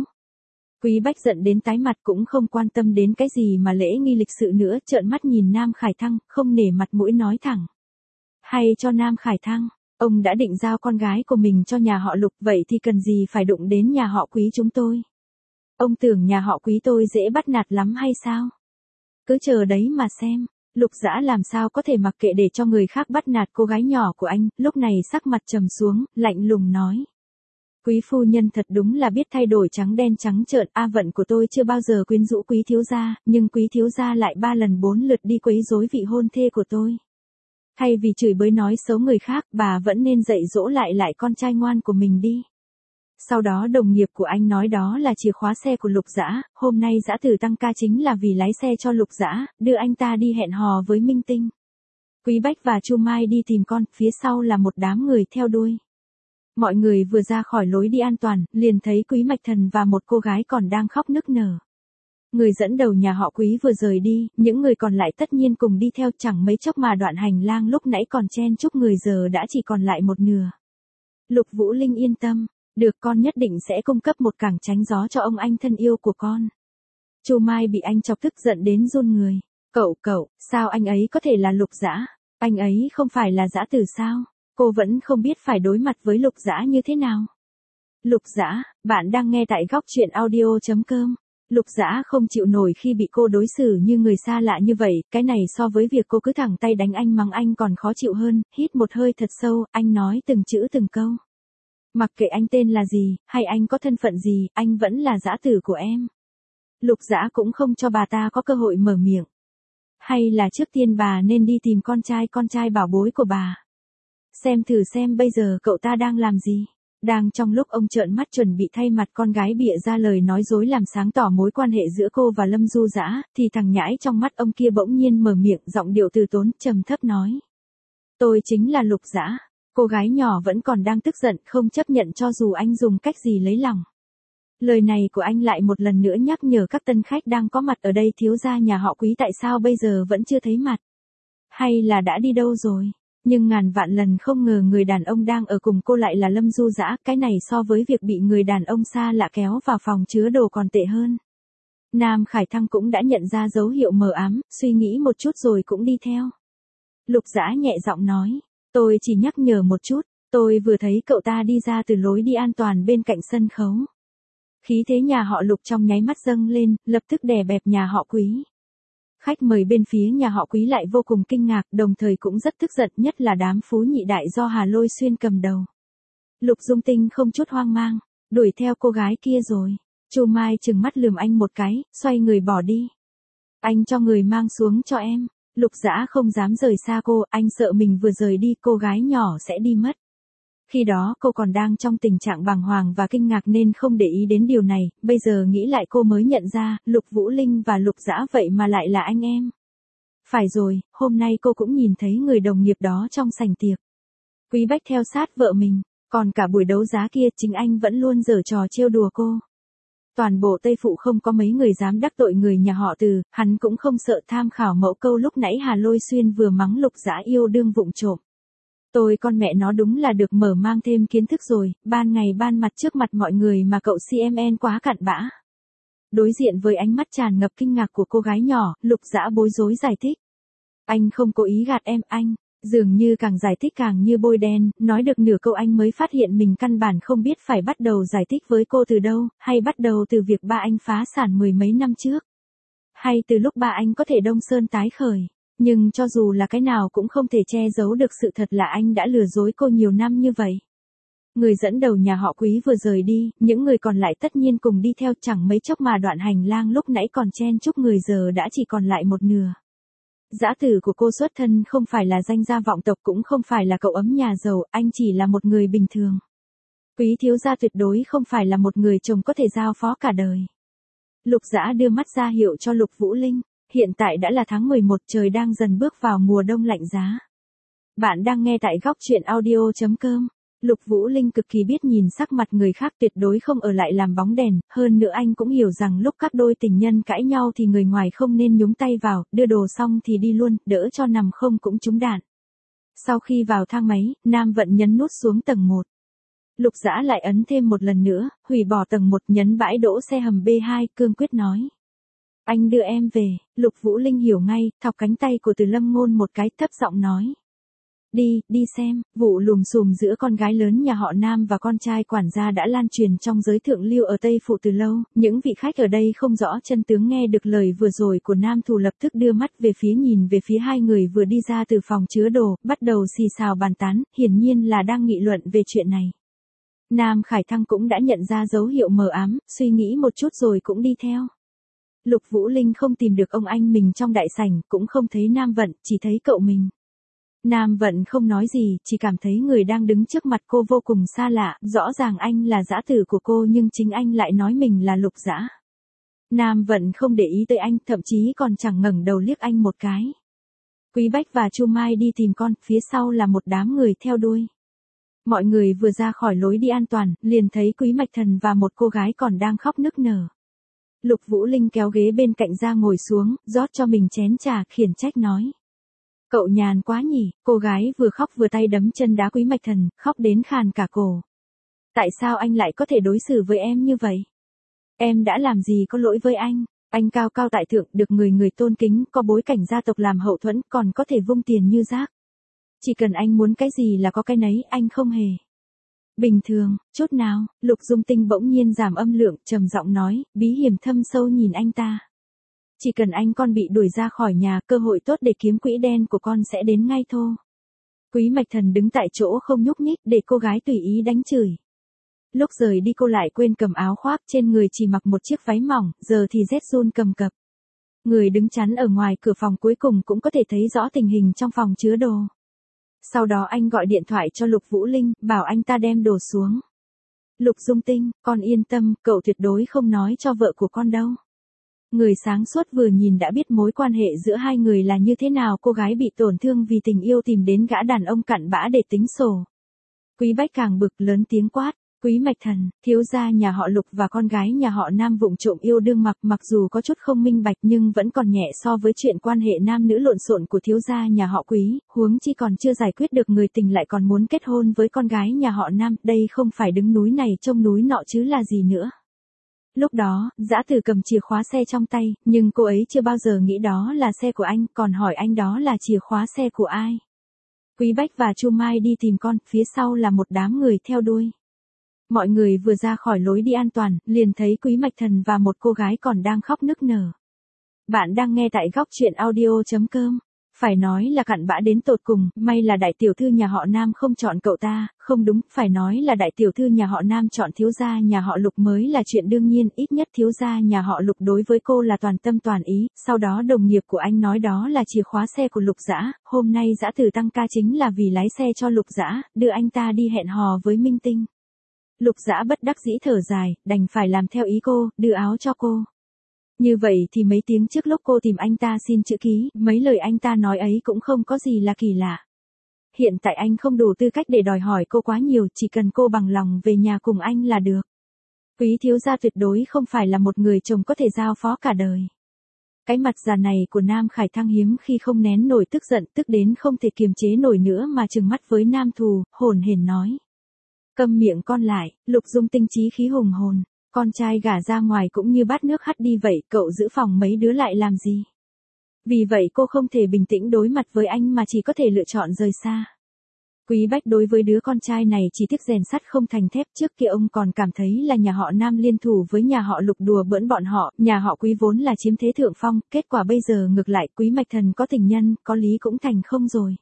Quý Bách giận đến tái mặt cũng không quan tâm đến cái gì mà lễ nghi lịch sự nữa, trợn mắt nhìn Nam Khải Thăng, không nể mặt mũi nói thẳng. Hay cho Nam Khải Thăng, ông đã định giao con gái của mình cho nhà họ Lục, vậy thì cần gì phải đụng đến nhà họ Quý chúng tôi? Ông tưởng nhà họ Quý tôi dễ bắt nạt lắm hay sao? Cứ chờ đấy mà xem. Lục Dã làm sao có thể mặc kệ để cho người khác bắt nạt cô gái nhỏ của anh, lúc này sắc mặt trầm xuống, lạnh lùng nói. Quý phu nhân thật đúng là biết thay đổi trắng đen trắng trợn, A Vận của tôi chưa bao giờ quyến rũ Quý thiếu gia, nhưng Quý thiếu gia lại 3 lần 4 lượt đi quấy rối vị hôn thê của tôi. Thay vì chửi bới nói xấu người khác, bà vẫn nên dạy dỗ lại con trai ngoan của mình đi. Sau đó đồng nghiệp của anh nói đó là chìa khóa xe của Lục Dã, hôm nay Dã Tử tăng ca chính là vì lái xe cho Lục Dã, đưa anh ta đi hẹn hò với Minh Tinh. Quý Bách và Chu Mai đi tìm con, phía sau là một đám người theo đuôi. Mọi người vừa ra khỏi lối đi an toàn, liền thấy Quý Mạch Thần và một cô gái còn đang khóc nức nở. Người dẫn đầu nhà họ Quý vừa rời đi, những người còn lại tất nhiên cùng đi theo, chẳng mấy chốc mà đoạn hành lang lúc nãy còn chen chúc người giờ đã chỉ còn lại một nửa. Lục Vũ Linh yên tâm, được, con nhất định sẽ cung cấp một cảng tránh gió cho ông anh thân yêu của con. Chu Mai bị anh chọc tức giận đến run người. Cậu, sao anh ấy có thể là Lục Dã? Anh ấy không phải là Dã Tử sao? Cô vẫn không biết phải đối mặt với Lục Dã như thế nào. Lục Dã, bạn đang nghe tại góc truyện audio.com. Lục Dã không chịu nổi khi bị cô đối xử như người xa lạ như vậy, cái này so với việc cô cứ thẳng tay đánh anh mắng anh còn khó chịu hơn, hít một hơi thật sâu, anh nói từng chữ từng câu. Mặc kệ anh tên là gì, hay anh có thân phận gì, anh vẫn là Dã Tử của em. Lục Dã cũng không cho bà ta có cơ hội mở miệng. Hay là trước tiên bà nên đi tìm con trai bảo bối của bà. Xem thử xem bây giờ cậu ta đang làm gì. Đang trong lúc ông trợn mắt chuẩn bị thay mặt con gái bịa ra lời nói dối làm sáng tỏ mối quan hệ giữa cô và Lâm Du Dã, thì thằng nhãi trong mắt ông kia bỗng nhiên mở miệng, giọng điệu từ tốn, trầm thấp nói. Tôi chính là Lục Dã. Cô gái nhỏ vẫn còn đang tức giận, không chấp nhận cho dù anh dùng cách gì lấy lòng. Lời này của anh lại một lần nữa nhắc nhở các tân khách đang có mặt ở đây, thiếu gia nhà họ Quý tại sao bây giờ vẫn chưa thấy mặt. Hay là đã đi đâu rồi? Nhưng ngàn vạn lần không ngờ người đàn ông đang ở cùng cô lại là Lâm Du Dã, cái này so với việc bị người đàn ông xa lạ kéo vào phòng chứa đồ còn tệ hơn. Nam Khải Thăng cũng đã nhận ra dấu hiệu mờ ám, suy nghĩ một chút rồi cũng đi theo. Lục Dã nhẹ giọng nói, tôi chỉ nhắc nhở một chút, tôi vừa thấy cậu ta đi ra từ lối đi an toàn bên cạnh sân khấu. Khí thế nhà họ Lục trong nháy mắt dâng lên, lập tức đè bẹp nhà họ Quý. Khách mời bên phía nhà họ Quý lại vô cùng kinh ngạc, đồng thời cũng rất tức giận, nhất là đám phú nhị đại do Hà Lôi Xuyên cầm đầu. Lục Dung Tinh không chút hoang mang, đuổi theo cô gái kia rồi. Chu Mai trừng mắt lườm anh một cái, xoay người bỏ đi. Anh cho người mang xuống cho em. Lục Dã không dám rời xa cô, anh sợ mình vừa rời đi cô gái nhỏ sẽ đi mất. Khi đó cô còn đang trong tình trạng bàng hoàng và kinh ngạc nên không để ý đến điều này, bây giờ nghĩ lại cô mới nhận ra, Lục Vũ Linh và Lục Dã vậy mà lại là anh em. Phải rồi, hôm nay cô cũng nhìn thấy người đồng nghiệp đó trong sảnh tiệc. Quý Bách theo sát vợ mình, còn cả buổi đấu giá kia chính anh vẫn luôn giở trò trêu đùa cô. Toàn bộ Tây Phụ không có mấy người dám đắc tội người nhà họ Từ, hắn cũng không sợ tham khảo mẫu câu lúc nãy Hà Lôi Xuyên vừa mắng Lục Dã yêu đương vụng trộm. Tôi con mẹ nó đúng là được mở mang thêm kiến thức rồi, ban ngày ban mặt trước mặt mọi người mà cậu CMN quá cặn bã. Đối diện với ánh mắt tràn ngập kinh ngạc của cô gái nhỏ, Lục Dã bối rối giải thích. Anh không cố ý gạt em, anh, dường như càng giải thích càng như bôi đen, nói được nửa câu anh mới phát hiện mình căn bản không biết phải bắt đầu giải thích với cô từ đâu, hay bắt đầu từ việc ba anh phá sản mười mấy năm trước. Hay từ lúc ba anh có thể đông sơn tái khởi. Nhưng cho dù là cái nào cũng không thể che giấu được sự thật là anh đã lừa dối cô nhiều năm như vậy. Người dẫn đầu nhà họ Quý vừa rời đi, những người còn lại tất nhiên cùng đi theo, chẳng mấy chốc mà đoạn hành lang lúc nãy còn chen chúc người giờ đã chỉ còn lại một nửa. Dã tử của cô xuất thân không phải là danh gia vọng tộc, cũng không phải là cậu ấm nhà giàu, anh chỉ là một người bình thường. Quý thiếu gia tuyệt đối không phải là một người chồng có thể giao phó cả đời. Lục Dã đưa mắt ra hiệu cho Lục Vũ Linh. Hiện tại đã là tháng 11, trời đang dần bước vào mùa đông lạnh giá. Bạn đang nghe tại góc truyện audio.com. Lục Vũ Linh cực kỳ biết nhìn sắc mặt người khác, tuyệt đối không ở lại làm bóng đèn, hơn nữa anh cũng hiểu rằng lúc các đôi tình nhân cãi nhau thì người ngoài không nên nhúng tay vào, đưa đồ xong thì đi luôn, đỡ cho nằm không cũng trúng đạn. Sau khi vào thang máy, Nam Vận nhấn nút xuống tầng 1. Lục Dã lại ấn thêm một lần nữa, hủy bỏ tầng 1, nhấn bãi đỗ xe hầm B2, cương quyết nói. Anh đưa em về. Lục Vũ Linh hiểu ngay, thọc cánh tay của Từ Lâm Ngôn một cái, thấp giọng nói. Đi xem. Vụ lùm xùm giữa con gái lớn nhà họ Nam và con trai quản gia đã lan truyền trong giới thượng lưu ở Tây Phụ từ lâu, những vị khách ở đây không rõ chân tướng nghe được lời vừa rồi của Nam Thù lập tức đưa mắt về phía, nhìn về phía hai người vừa đi ra từ phòng chứa đồ, bắt đầu xì xào bàn tán, hiển nhiên là đang nghị luận về chuyện này. Nam Khải Thăng cũng đã nhận ra dấu hiệu mờ ám, suy nghĩ một chút rồi cũng đi theo. Lục Vũ Linh không tìm được ông anh mình trong đại sảnh, cũng không thấy Nam Vận, chỉ thấy cậu mình. Nam Vận không nói gì, chỉ cảm thấy người đang đứng trước mặt cô vô cùng xa lạ, rõ ràng anh là dã tử của cô nhưng chính anh lại nói mình là Lục Dã. Nam Vận không để ý tới anh, thậm chí còn chẳng ngẩng đầu liếc anh một cái. Quý Bách và Chu Mai đi tìm con, phía sau là một đám người theo đuôi. Mọi người vừa ra khỏi lối đi an toàn, liền thấy Quý Mạch Thần và một cô gái còn đang khóc nức nở. Lục Vũ Linh kéo ghế bên cạnh ra ngồi xuống, rót cho mình chén trà, khiển trách nói. Cậu nhàn quá nhỉ, cô gái vừa khóc vừa tay đấm chân đá Quý Mạch Thần, khóc đến khàn cả cổ. Tại sao anh lại có thể đối xử với em như vậy? Em đã làm gì có lỗi với anh cao cao tại thượng, được người người tôn kính, có bối cảnh gia tộc làm hậu thuẫn, còn có thể vung tiền như rác. Chỉ cần anh muốn cái gì là có cái nấy, anh không hề bình thường chút nào. Lục Dung Tinh bỗng nhiên giảm âm lượng, trầm giọng nói, bí hiểm thâm sâu nhìn anh ta. Chỉ cần anh con bị đuổi ra khỏi nhà, cơ hội tốt để kiếm quỹ đen của con sẽ đến ngay thôi. Quý Mạch Thần đứng tại chỗ không nhúc nhích, để cô gái tùy ý đánh chửi. Lúc rời đi cô lại quên cầm áo khoác, trên người chỉ mặc một chiếc váy mỏng, giờ thì rét run cầm cập. Người đứng chắn ở ngoài cửa phòng cuối cùng cũng có thể thấy rõ tình hình trong phòng chứa đồ. Sau đó anh gọi điện thoại cho Lục Vũ Linh, bảo anh ta đem đồ xuống. Lục Dung Tinh, con yên tâm, cậu tuyệt đối không nói cho vợ của con đâu. Người sáng suốt vừa nhìn đã biết mối quan hệ giữa hai người là như thế nào, cô gái bị tổn thương vì tình yêu tìm đến gã đàn ông cặn bã để tính sổ. Quý Bách càng bực, lớn tiếng quát. Quý Mạch Thần, thiếu gia nhà họ Lục và con gái nhà họ Nam vụng trộm yêu đương, mặc dù có chút không minh bạch nhưng vẫn còn nhẹ so với chuyện quan hệ nam nữ lộn xộn của thiếu gia nhà họ Quý, huống chi còn chưa giải quyết được người tình lại còn muốn kết hôn với con gái nhà họ Nam, đây không phải đứng núi này trông núi nọ chứ là gì nữa. Lúc đó, Dã Tử cầm chìa khóa xe trong tay, nhưng cô ấy chưa bao giờ nghĩ đó là xe của anh, còn hỏi anh đó là chìa khóa xe của ai. Quý Bách và Chu Mai đi tìm con, phía sau là một đám người theo đuôi. Mọi người vừa ra khỏi lối đi an toàn, liền thấy Quý Mạch Thần và một cô gái còn đang khóc nức nở. Bạn đang nghe tại góc truyện audio.com. Phải nói là cặn bã đến tột cùng, may là đại tiểu thư nhà họ Nam không chọn cậu ta, không đúng, phải nói là đại tiểu thư nhà họ Nam chọn thiếu gia nhà họ Lục mới là chuyện đương nhiên, ít nhất thiếu gia nhà họ Lục đối với cô là toàn tâm toàn ý, sau đó đồng nghiệp của anh nói đó là chìa khóa xe của Lục Dã, hôm nay Dã Tử tăng ca chính là vì lái xe cho Lục Dã, đưa anh ta đi hẹn hò với Minh Tinh. Lục Dã bất đắc dĩ thở dài, đành phải làm theo ý cô, đưa áo cho cô. Như vậy thì mấy tiếng trước lúc cô tìm anh ta xin chữ ký, mấy lời anh ta nói ấy cũng không có gì là kỳ lạ. Hiện tại anh không đủ tư cách để đòi hỏi cô quá nhiều, chỉ cần cô bằng lòng về nhà cùng anh là được. Quý thiếu gia tuyệt đối không phải là một người chồng có thể giao phó cả đời. Cái mặt già này của Nam Khải Thăng hiếm khi không nén nổi tức giận, tức đến không thể kiềm chế nổi nữa mà trừng mắt với Nam Thù, hồn hển nói. Câm miệng con lại, Lục Dung Tinh chí khí hùng hồn. Con trai gả ra ngoài cũng như bát nước hắt đi vậy, cậu giữ phòng mấy đứa lại làm gì? Vì vậy cô không thể bình tĩnh đối mặt với anh mà chỉ có thể lựa chọn rời xa. Quý Bách đối với đứa con trai này chỉ tiếc rèn sắt không thành thép, trước kia ông còn cảm thấy là nhà họ Nam liên thủ với nhà họ Lục đùa bỡn bọn họ, nhà họ Quý vốn là chiếm thế thượng phong, kết quả bây giờ ngược lại, Quý Mạch Thần có tình nhân, có lý cũng thành không rồi.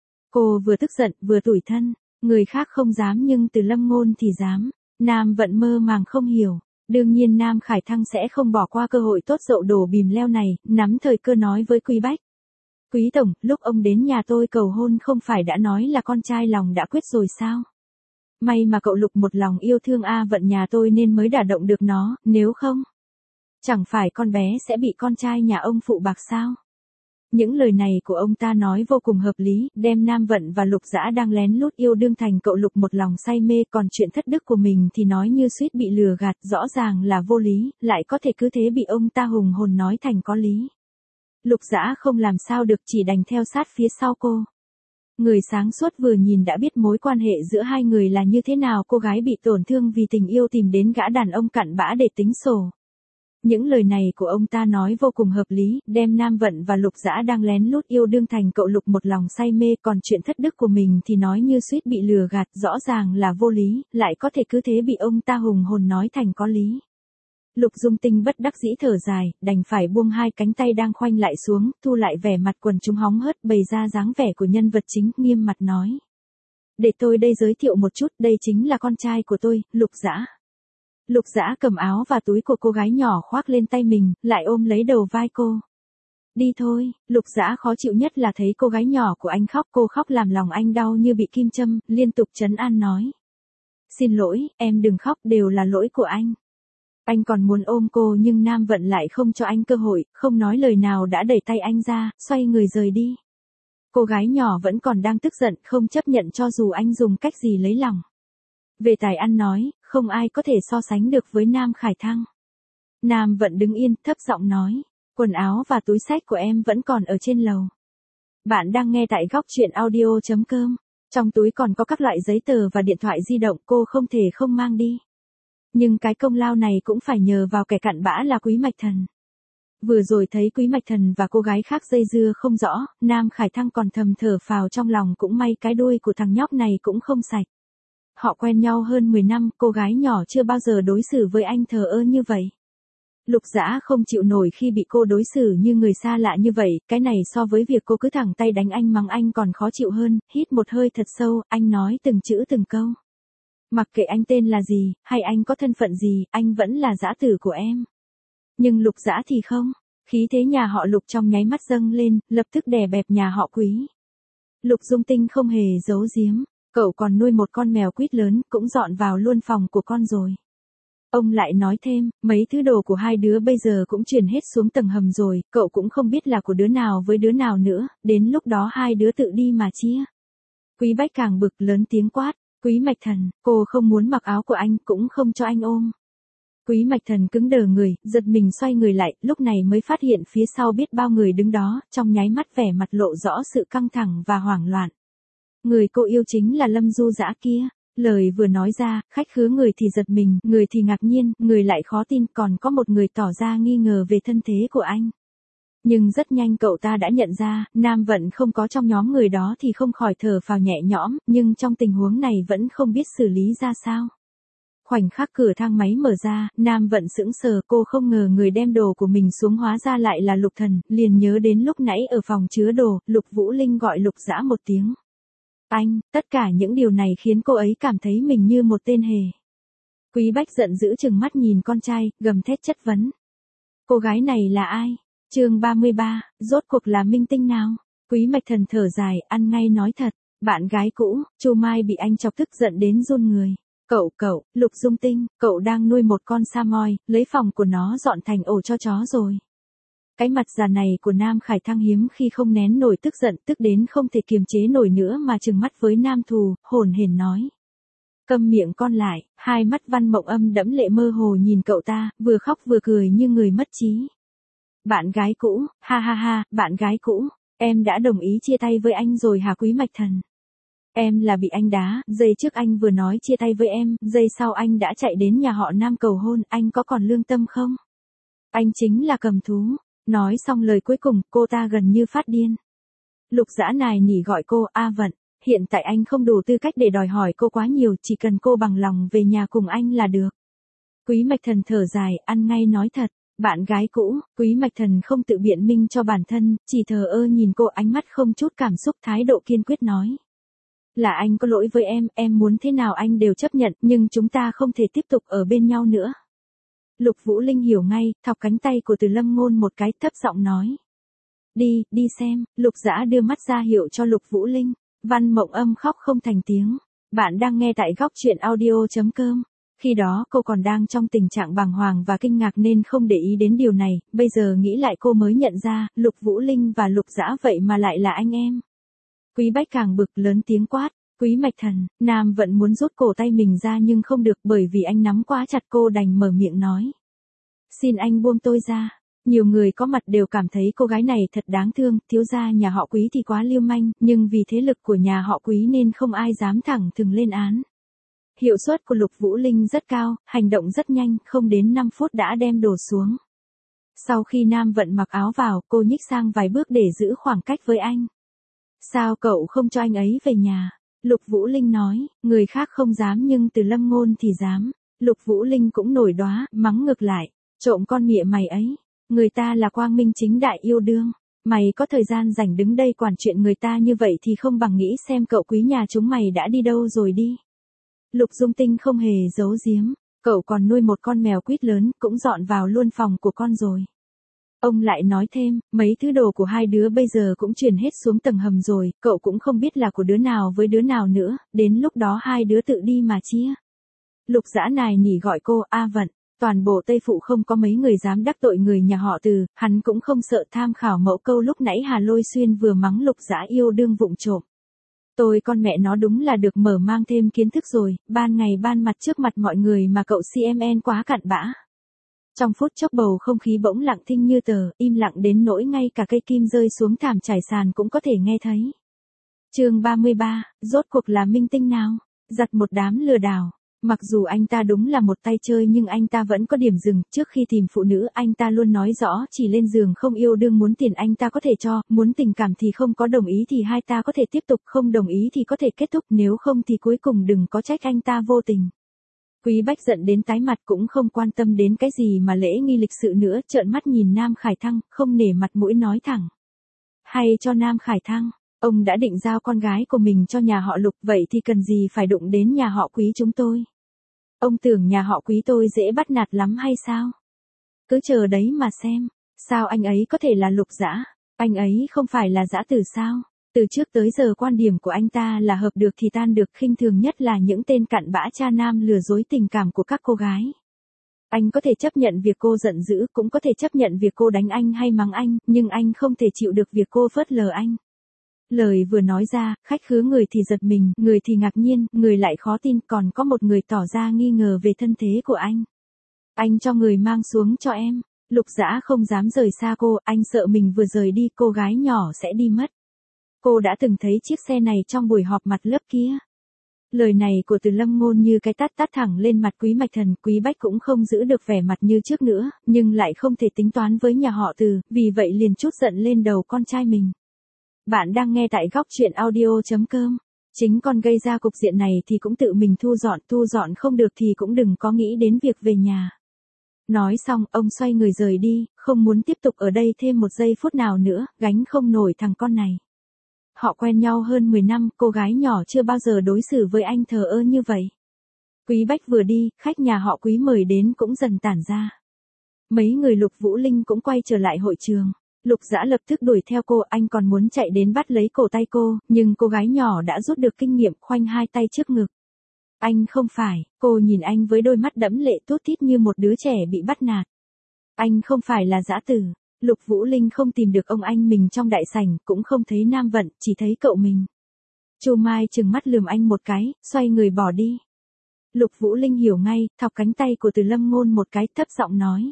Cô vừa tức giận, vừa tủi thân, người khác không dám nhưng từ Lâm Ngôn thì dám. Nam Vận mơ màng không hiểu. Đương nhiên Nam Khải Thăng sẽ không bỏ qua cơ hội tốt dậu đổ bìm leo này, nắm thời cơ nói với Quý Bách. Quý tổng, lúc ông đến nhà tôi cầu hôn không phải đã nói là con trai lòng đã quyết rồi sao? May mà cậu Lục một lòng yêu thương A Vận nhà tôi nên mới đả động được nó, nếu không, chẳng phải con bé sẽ bị con trai nhà ông phụ bạc sao? Những lời này của ông ta nói vô cùng hợp lý, đem Nam Vận và Lục Dã đang lén lút yêu đương thành cậu Lục một lòng say mê, còn chuyện thất đức của mình thì nói như suýt bị lừa gạt, rõ ràng là vô lý, lại có thể cứ thế bị ông ta hùng hồn nói thành có lý. Lục Dã không làm sao được, chỉ đành theo sát phía sau cô. Người sáng suốt vừa nhìn đã biết mối quan hệ giữa hai người là như thế nào, cô gái bị tổn thương vì tình yêu tìm đến gã đàn ông cặn bã để tính sổ. Những lời này của ông ta nói vô cùng hợp lý, đem Nam Vận và Lục Dã đang lén lút yêu đương thành cậu Lục một lòng say mê, còn chuyện thất đức của mình thì nói như suýt bị lừa gạt, rõ ràng là vô lý, lại có thể cứ thế bị ông ta hùng hồn nói thành có lý. Lục Dung Tinh bất đắc dĩ thở dài, đành phải buông hai cánh tay đang khoanh lại xuống, thu lại vẻ mặt quần chúng hóng hớt, bày ra dáng vẻ của nhân vật chính, nghiêm mặt nói. Để tôi đây giới thiệu một chút, đây chính là con trai của tôi, Lục Dã. Lục Dã cầm áo và túi của cô gái nhỏ khoác lên tay mình, lại ôm lấy đầu vai cô. Đi thôi, Lục Dã khó chịu nhất là thấy cô gái nhỏ của anh khóc, cô khóc làm lòng anh đau như bị kim châm, liên tục trấn an nói. Xin lỗi, em đừng khóc, đều là lỗi của anh. Anh còn muốn ôm cô nhưng Nam Vận lại không cho anh cơ hội, không nói lời nào đã đẩy tay anh ra, xoay người rời đi. Cô gái nhỏ vẫn còn đang tức giận, không chấp nhận cho dù anh dùng cách gì lấy lòng. Về tài ăn nói, không ai có thể so sánh được với Nam Khải Thăng. Nam Vận đứng yên, thấp giọng nói, quần áo và túi xách của em vẫn còn ở trên lầu. Bạn đang nghe tại góc truyện audio.com. Trong túi còn có các loại giấy tờ và điện thoại di động, cô không thể không mang đi. Nhưng cái công lao này cũng phải nhờ vào kẻ cặn bã là Quý Mạch Thần. Vừa rồi thấy Quý Mạch Thần và cô gái khác dây dưa không rõ, Nam Khải Thăng còn thầm thở phào trong lòng, cũng may cái đuôi của thằng nhóc này cũng không sạch. Họ quen nhau hơn 10 năm, cô gái nhỏ chưa bao giờ đối xử với anh thờ ơ như vậy. Lục Dã không chịu nổi khi bị cô đối xử như người xa lạ như vậy, cái này so với việc cô cứ thẳng tay đánh anh mắng anh còn khó chịu hơn, hít một hơi thật sâu, anh nói từng chữ từng câu. Mặc kệ anh tên là gì, hay anh có thân phận gì, anh vẫn là dã tử của em. Nhưng Lục Dã thì không. Khí thế nhà họ Lục trong nháy mắt dâng lên, lập tức đè bẹp nhà họ Quý. Lục Dung Tinh không hề giấu giếm, cậu còn nuôi một con mèo quýt lớn, cũng dọn vào luôn phòng của con rồi. Ông lại nói thêm, mấy thứ đồ của hai đứa bây giờ cũng chuyển hết xuống tầng hầm rồi, cậu cũng không biết là của đứa nào với đứa nào nữa, đến lúc đó hai đứa tự đi mà chia. Quý Bách càng bực lớn tiếng quát, Quý Mạch Thần, cô không muốn mặc áo của anh, cũng không cho anh ôm. Quý Mạch Thần cứng đờ người, giật mình xoay người lại, lúc này mới phát hiện phía sau biết bao người đứng đó, trong nháy mắt vẻ mặt lộ rõ sự căng thẳng và hoảng loạn. Người cô yêu chính là Lâm Du Dã kia. Lời vừa nói ra, khách khứa người thì giật mình, người thì ngạc nhiên, người lại khó tin, còn có một người tỏ ra nghi ngờ về thân thế của anh. Nhưng rất nhanh cậu ta đã nhận ra, Nam Vận không có trong nhóm người đó thì không khỏi thở phào nhẹ nhõm, nhưng trong tình huống này vẫn không biết xử lý ra sao. Khoảnh khắc cửa thang máy mở ra, Nam Vận sững sờ, cô không ngờ người đem đồ của mình xuống hóa ra lại là Lục Thần, liền nhớ đến lúc nãy ở phòng chứa đồ, Lục Vũ Linh gọi Lục Dã một tiếng. Anh, tất cả những điều này khiến cô ấy cảm thấy mình như một tên hề. Quý Bách giận dữ trừng mắt nhìn con trai, gầm thét chất vấn. Cô gái này là ai? Chương 33, rốt cuộc là minh tinh nào? Quý Mạch Thần thở dài, ăn ngay nói thật, bạn gái cũ, Chu Mai bị anh chọc tức giận đến run người. Cậu, Lục Dung Tinh, cậu đang nuôi một con sa moi, lấy phòng của nó dọn thành ổ cho chó rồi. Cái mặt già này của Nam Khải Thăng hiếm khi không nén nổi tức giận, tức đến không thể kiềm chế nổi nữa mà trừng mắt với Nam Thù, hồn hển nói. Câm miệng con lại, hai mắt Văn Mộng Âm đẫm lệ mơ hồ nhìn cậu ta, vừa khóc vừa cười như người mất trí. Bạn gái cũ, ha ha ha, bạn gái cũ, em đã đồng ý chia tay với anh rồi hả Quý Mạch Thần? Em là bị anh đá, giây trước anh vừa nói chia tay với em, giây sau anh đã chạy đến nhà họ Nam cầu hôn, anh có còn lương tâm không? Anh chính là cầm thú. Nói xong lời cuối cùng, cô ta gần như phát điên. Lục Dã nài nỉ gọi cô, A Vận, hiện tại anh không đủ tư cách để đòi hỏi cô quá nhiều, chỉ cần cô bằng lòng về nhà cùng anh là được. Quý Mạch Thần thở dài, ăn ngay nói thật, bạn gái cũ, Quý Mạch Thần không tự biện minh cho bản thân, chỉ thờ ơ nhìn cô, ánh mắt không chút cảm xúc, thái độ kiên quyết nói. Là anh có lỗi với em muốn thế nào anh đều chấp nhận, nhưng chúng ta không thể tiếp tục ở bên nhau nữa. Lục Vũ Linh hiểu ngay, thọc cánh tay của Từ Lâm Ngôn một cái, thấp giọng nói. Đi xem, Lục Dã đưa mắt ra hiệu cho Lục Vũ Linh. Văn Mộng Âm khóc không thành tiếng. Bạn đang nghe tại góc truyện audio.com. Khi đó cô còn đang trong tình trạng bàng hoàng và kinh ngạc nên không để ý đến điều này, bây giờ nghĩ lại cô mới nhận ra, Lục Vũ Linh và Lục Dã vậy mà lại là anh em. Quý Bách càng bực lớn tiếng quát. Quý Mạch Thần, Nam Vận muốn rút cổ tay mình ra nhưng không được bởi vì anh nắm quá chặt cô đành mở miệng nói. Xin anh buông tôi ra. Nhiều người có mặt đều cảm thấy cô gái này thật đáng thương, thiếu gia nhà họ Quý thì quá lưu manh, nhưng vì thế lực của nhà họ Quý nên không ai dám thẳng thừng lên án. Hiệu suất của Lục Vũ Linh rất cao, hành động rất nhanh, không đến 5 phút đã đem đổ xuống. Sau khi Nam Vận mặc áo vào, cô nhích sang vài bước để giữ khoảng cách với anh. Sao cậu không cho anh ấy về nhà? Lục Vũ Linh nói, người khác không dám nhưng Từ Lâm Ngôn thì dám. Lục Vũ Linh cũng nổi đoá, mắng ngược lại, trộm con mịa mày ấy. Người ta là quang minh chính đại yêu đương. Mày có thời gian rảnh đứng đây quản chuyện người ta như vậy thì không bằng nghĩ xem cậu quý nhà chúng mày đã đi đâu rồi đi. Lục Dung Tinh không hề giấu giếm, cậu còn nuôi một con mèo quýt lớn, cũng dọn vào luôn phòng của con rồi. Ông lại nói thêm, mấy thứ đồ của hai đứa bây giờ cũng chuyển hết xuống tầng hầm rồi, cậu cũng không biết là của đứa nào với đứa nào nữa, đến lúc đó hai đứa tự đi mà chia. Lục Dã nài nỉ gọi cô, A Vận, toàn bộ Tây Phụ không có mấy người dám đắc tội người nhà họ Từ, hắn cũng không sợ tham khảo mẫu câu lúc nãy Hà Lôi Xuyên vừa mắng Lục Dã yêu đương vụng trộm. Tôi con mẹ nó đúng là được mở mang thêm kiến thức rồi, ban ngày ban mặt trước mặt mọi người mà cậu CMN quá cặn bã. Trong phút chốc bầu không khí bỗng lặng thinh như tờ, im lặng đến nỗi ngay cả cây kim rơi xuống thảm trải sàn cũng có thể nghe thấy. Chương 33, rốt cuộc là minh tinh nào? Giặt một đám lừa đảo. Mặc dù anh ta đúng là một tay chơi nhưng anh ta vẫn có điểm dừng, trước khi tìm phụ nữ anh ta luôn nói rõ chỉ lên giường không yêu đương, muốn tiền anh ta có thể cho, muốn tình cảm thì không có đồng ý thì hai ta có thể tiếp tục, không đồng ý thì có thể kết thúc, nếu không thì cuối cùng đừng có trách anh ta vô tình. Quý Bách giận đến tái mặt cũng không quan tâm đến cái gì mà lễ nghi lịch sự nữa, trợn mắt nhìn Nam Khải Thăng, không nể mặt mũi nói thẳng. Hay cho Nam Khải Thăng, ông đã định giao con gái của mình cho nhà họ Lục, vậy thì cần gì phải đụng đến nhà họ Quý chúng tôi? Ông tưởng nhà họ Quý tôi dễ bắt nạt lắm hay sao? Cứ chờ đấy mà xem. Sao anh ấy có thể là Lục Dã? Anh ấy không phải là dã tử sao? Từ trước tới giờ quan điểm của anh ta là hợp được thì tan được, khinh thường nhất là những tên cặn bã cha nam lừa dối tình cảm của các cô gái. Anh có thể chấp nhận việc cô giận dữ, cũng có thể chấp nhận việc cô đánh anh hay mắng anh, nhưng anh không thể chịu được việc cô phớt lờ anh. Lời vừa nói ra, khách khứa người thì giật mình, người thì ngạc nhiên, người lại khó tin, còn có một người tỏ ra nghi ngờ về thân thế của anh. Anh cho người mang xuống cho em. Lục Dã không dám rời xa cô, anh sợ mình vừa rời đi cô gái nhỏ sẽ đi mất. Cô đã từng thấy chiếc xe này trong buổi họp mặt lớp kia. Lời này của Từ Lâm Ngôn như cái tát tát thẳng lên mặt Quý Mạch Thần, Quý Bách cũng không giữ được vẻ mặt như trước nữa, nhưng lại không thể tính toán với nhà họ Từ, vì vậy liền trút giận lên đầu con trai mình. Bạn đang nghe tại góc truyện audio.com. Chính con gây ra cục diện này thì cũng tự mình thu dọn không được thì cũng đừng có nghĩ đến việc về nhà. Nói xong, ông xoay người rời đi, không muốn tiếp tục ở đây thêm một giây phút nào nữa, gánh không nổi thằng con này. Họ quen nhau hơn 10 năm, cô gái nhỏ chưa bao giờ đối xử với anh thờ ơ như vậy. Quý Bách vừa đi, khách nhà họ Quý mời đến cũng dần tản ra. Mấy người Lục Vũ Linh cũng quay trở lại hội trường. Lục Dã lập tức đuổi theo cô, anh còn muốn chạy đến bắt lấy cổ tay cô, nhưng cô gái nhỏ đã rút được kinh nghiệm, khoanh hai tay trước ngực. Anh không phải, cô nhìn anh với đôi mắt đẫm lệ tút tít như một đứa trẻ bị bắt nạt. Anh không phải là dã tử. Lục Vũ Linh không tìm được ông anh mình trong đại sảnh, cũng không thấy Nam Vận, chỉ thấy cậu mình. Chu Mai trừng mắt lườm anh một cái, xoay người bỏ đi. Lục Vũ Linh hiểu ngay, thọc cánh tay của Từ Lâm Ngôn một cái, thấp giọng nói.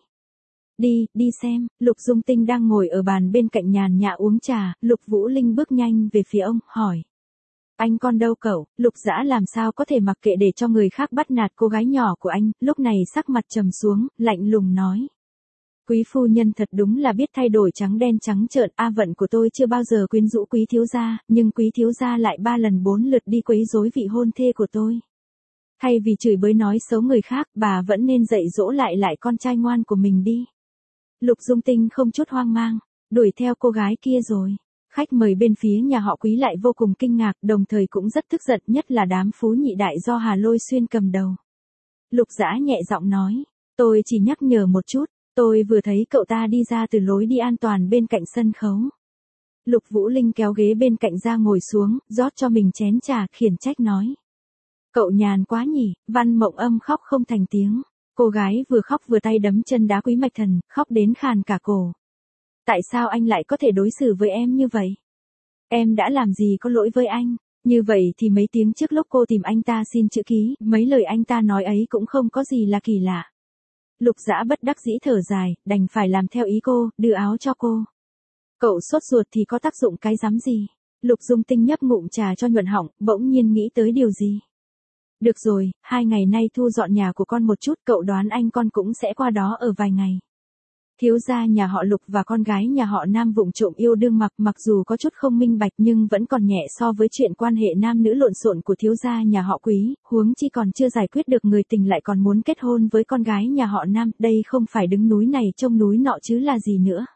Đi xem. Lục Dung Tinh đang ngồi ở bàn bên cạnh nhàn nhã uống trà, Lục Vũ Linh bước nhanh về phía ông, hỏi. Anh con đâu cậu? Lục Dã làm sao có thể mặc kệ để cho người khác bắt nạt cô gái nhỏ của anh, lúc này sắc mặt trầm xuống, lạnh lùng nói. Quý phu nhân thật đúng là biết thay đổi trắng đen trắng trợn, Vận của tôi chưa bao giờ quyến rũ quý thiếu gia, nhưng quý thiếu gia lại 3 lần 4 lượt đi quấy rối vị hôn thê của tôi. Thay vì chửi bới nói xấu người khác, bà vẫn nên dạy dỗ lại con trai ngoan của mình đi. Lục Dung Tinh không chút hoang mang, đuổi theo cô gái kia rồi. Khách mời bên phía nhà họ Quý lại vô cùng kinh ngạc, đồng thời cũng rất tức giận, nhất là đám phú nhị đại do Hà Lôi Xuyên cầm đầu. Lục Dã nhẹ giọng nói, tôi chỉ nhắc nhở một chút, tôi vừa thấy cậu ta đi ra từ lối đi an toàn bên cạnh sân khấu. Lục Vũ Linh kéo ghế bên cạnh ra ngồi xuống, rót cho mình chén trà, khiển trách nói. Cậu nhàn quá nhỉ, Văn Mộng Âm khóc không thành tiếng. Cô gái vừa khóc vừa tay đấm chân đá Quý Mạch Thần, khóc đến khàn cả cổ. Tại sao anh lại có thể đối xử với em như vậy? Em đã làm gì có lỗi với anh? Như vậy thì mấy tiếng trước lúc cô tìm anh ta xin chữ ký, mấy lời anh ta nói ấy cũng không có gì là kỳ lạ. Lục Dã bất đắc dĩ thở dài, đành phải làm theo ý cô, đưa áo cho cô. Cậu sốt ruột thì có tác dụng cái rắm gì? Lục Dung Tinh nhấp ngụm trà cho nhuận họng, bỗng nhiên nghĩ tới điều gì. Được rồi, 2 ngày nay thu dọn nhà của con một chút, cậu đoán anh con cũng sẽ qua đó ở vài ngày. Thiếu gia nhà họ Lục và con gái nhà họ Nam vụng trộm yêu đương, mặc dù có chút không minh bạch nhưng vẫn còn nhẹ so với chuyện quan hệ nam nữ lộn xộn của thiếu gia nhà họ Quý, huống chi còn chưa giải quyết được người tình lại còn muốn kết hôn với con gái nhà họ Nam, đây không phải đứng núi này trông núi nọ chứ là gì nữa.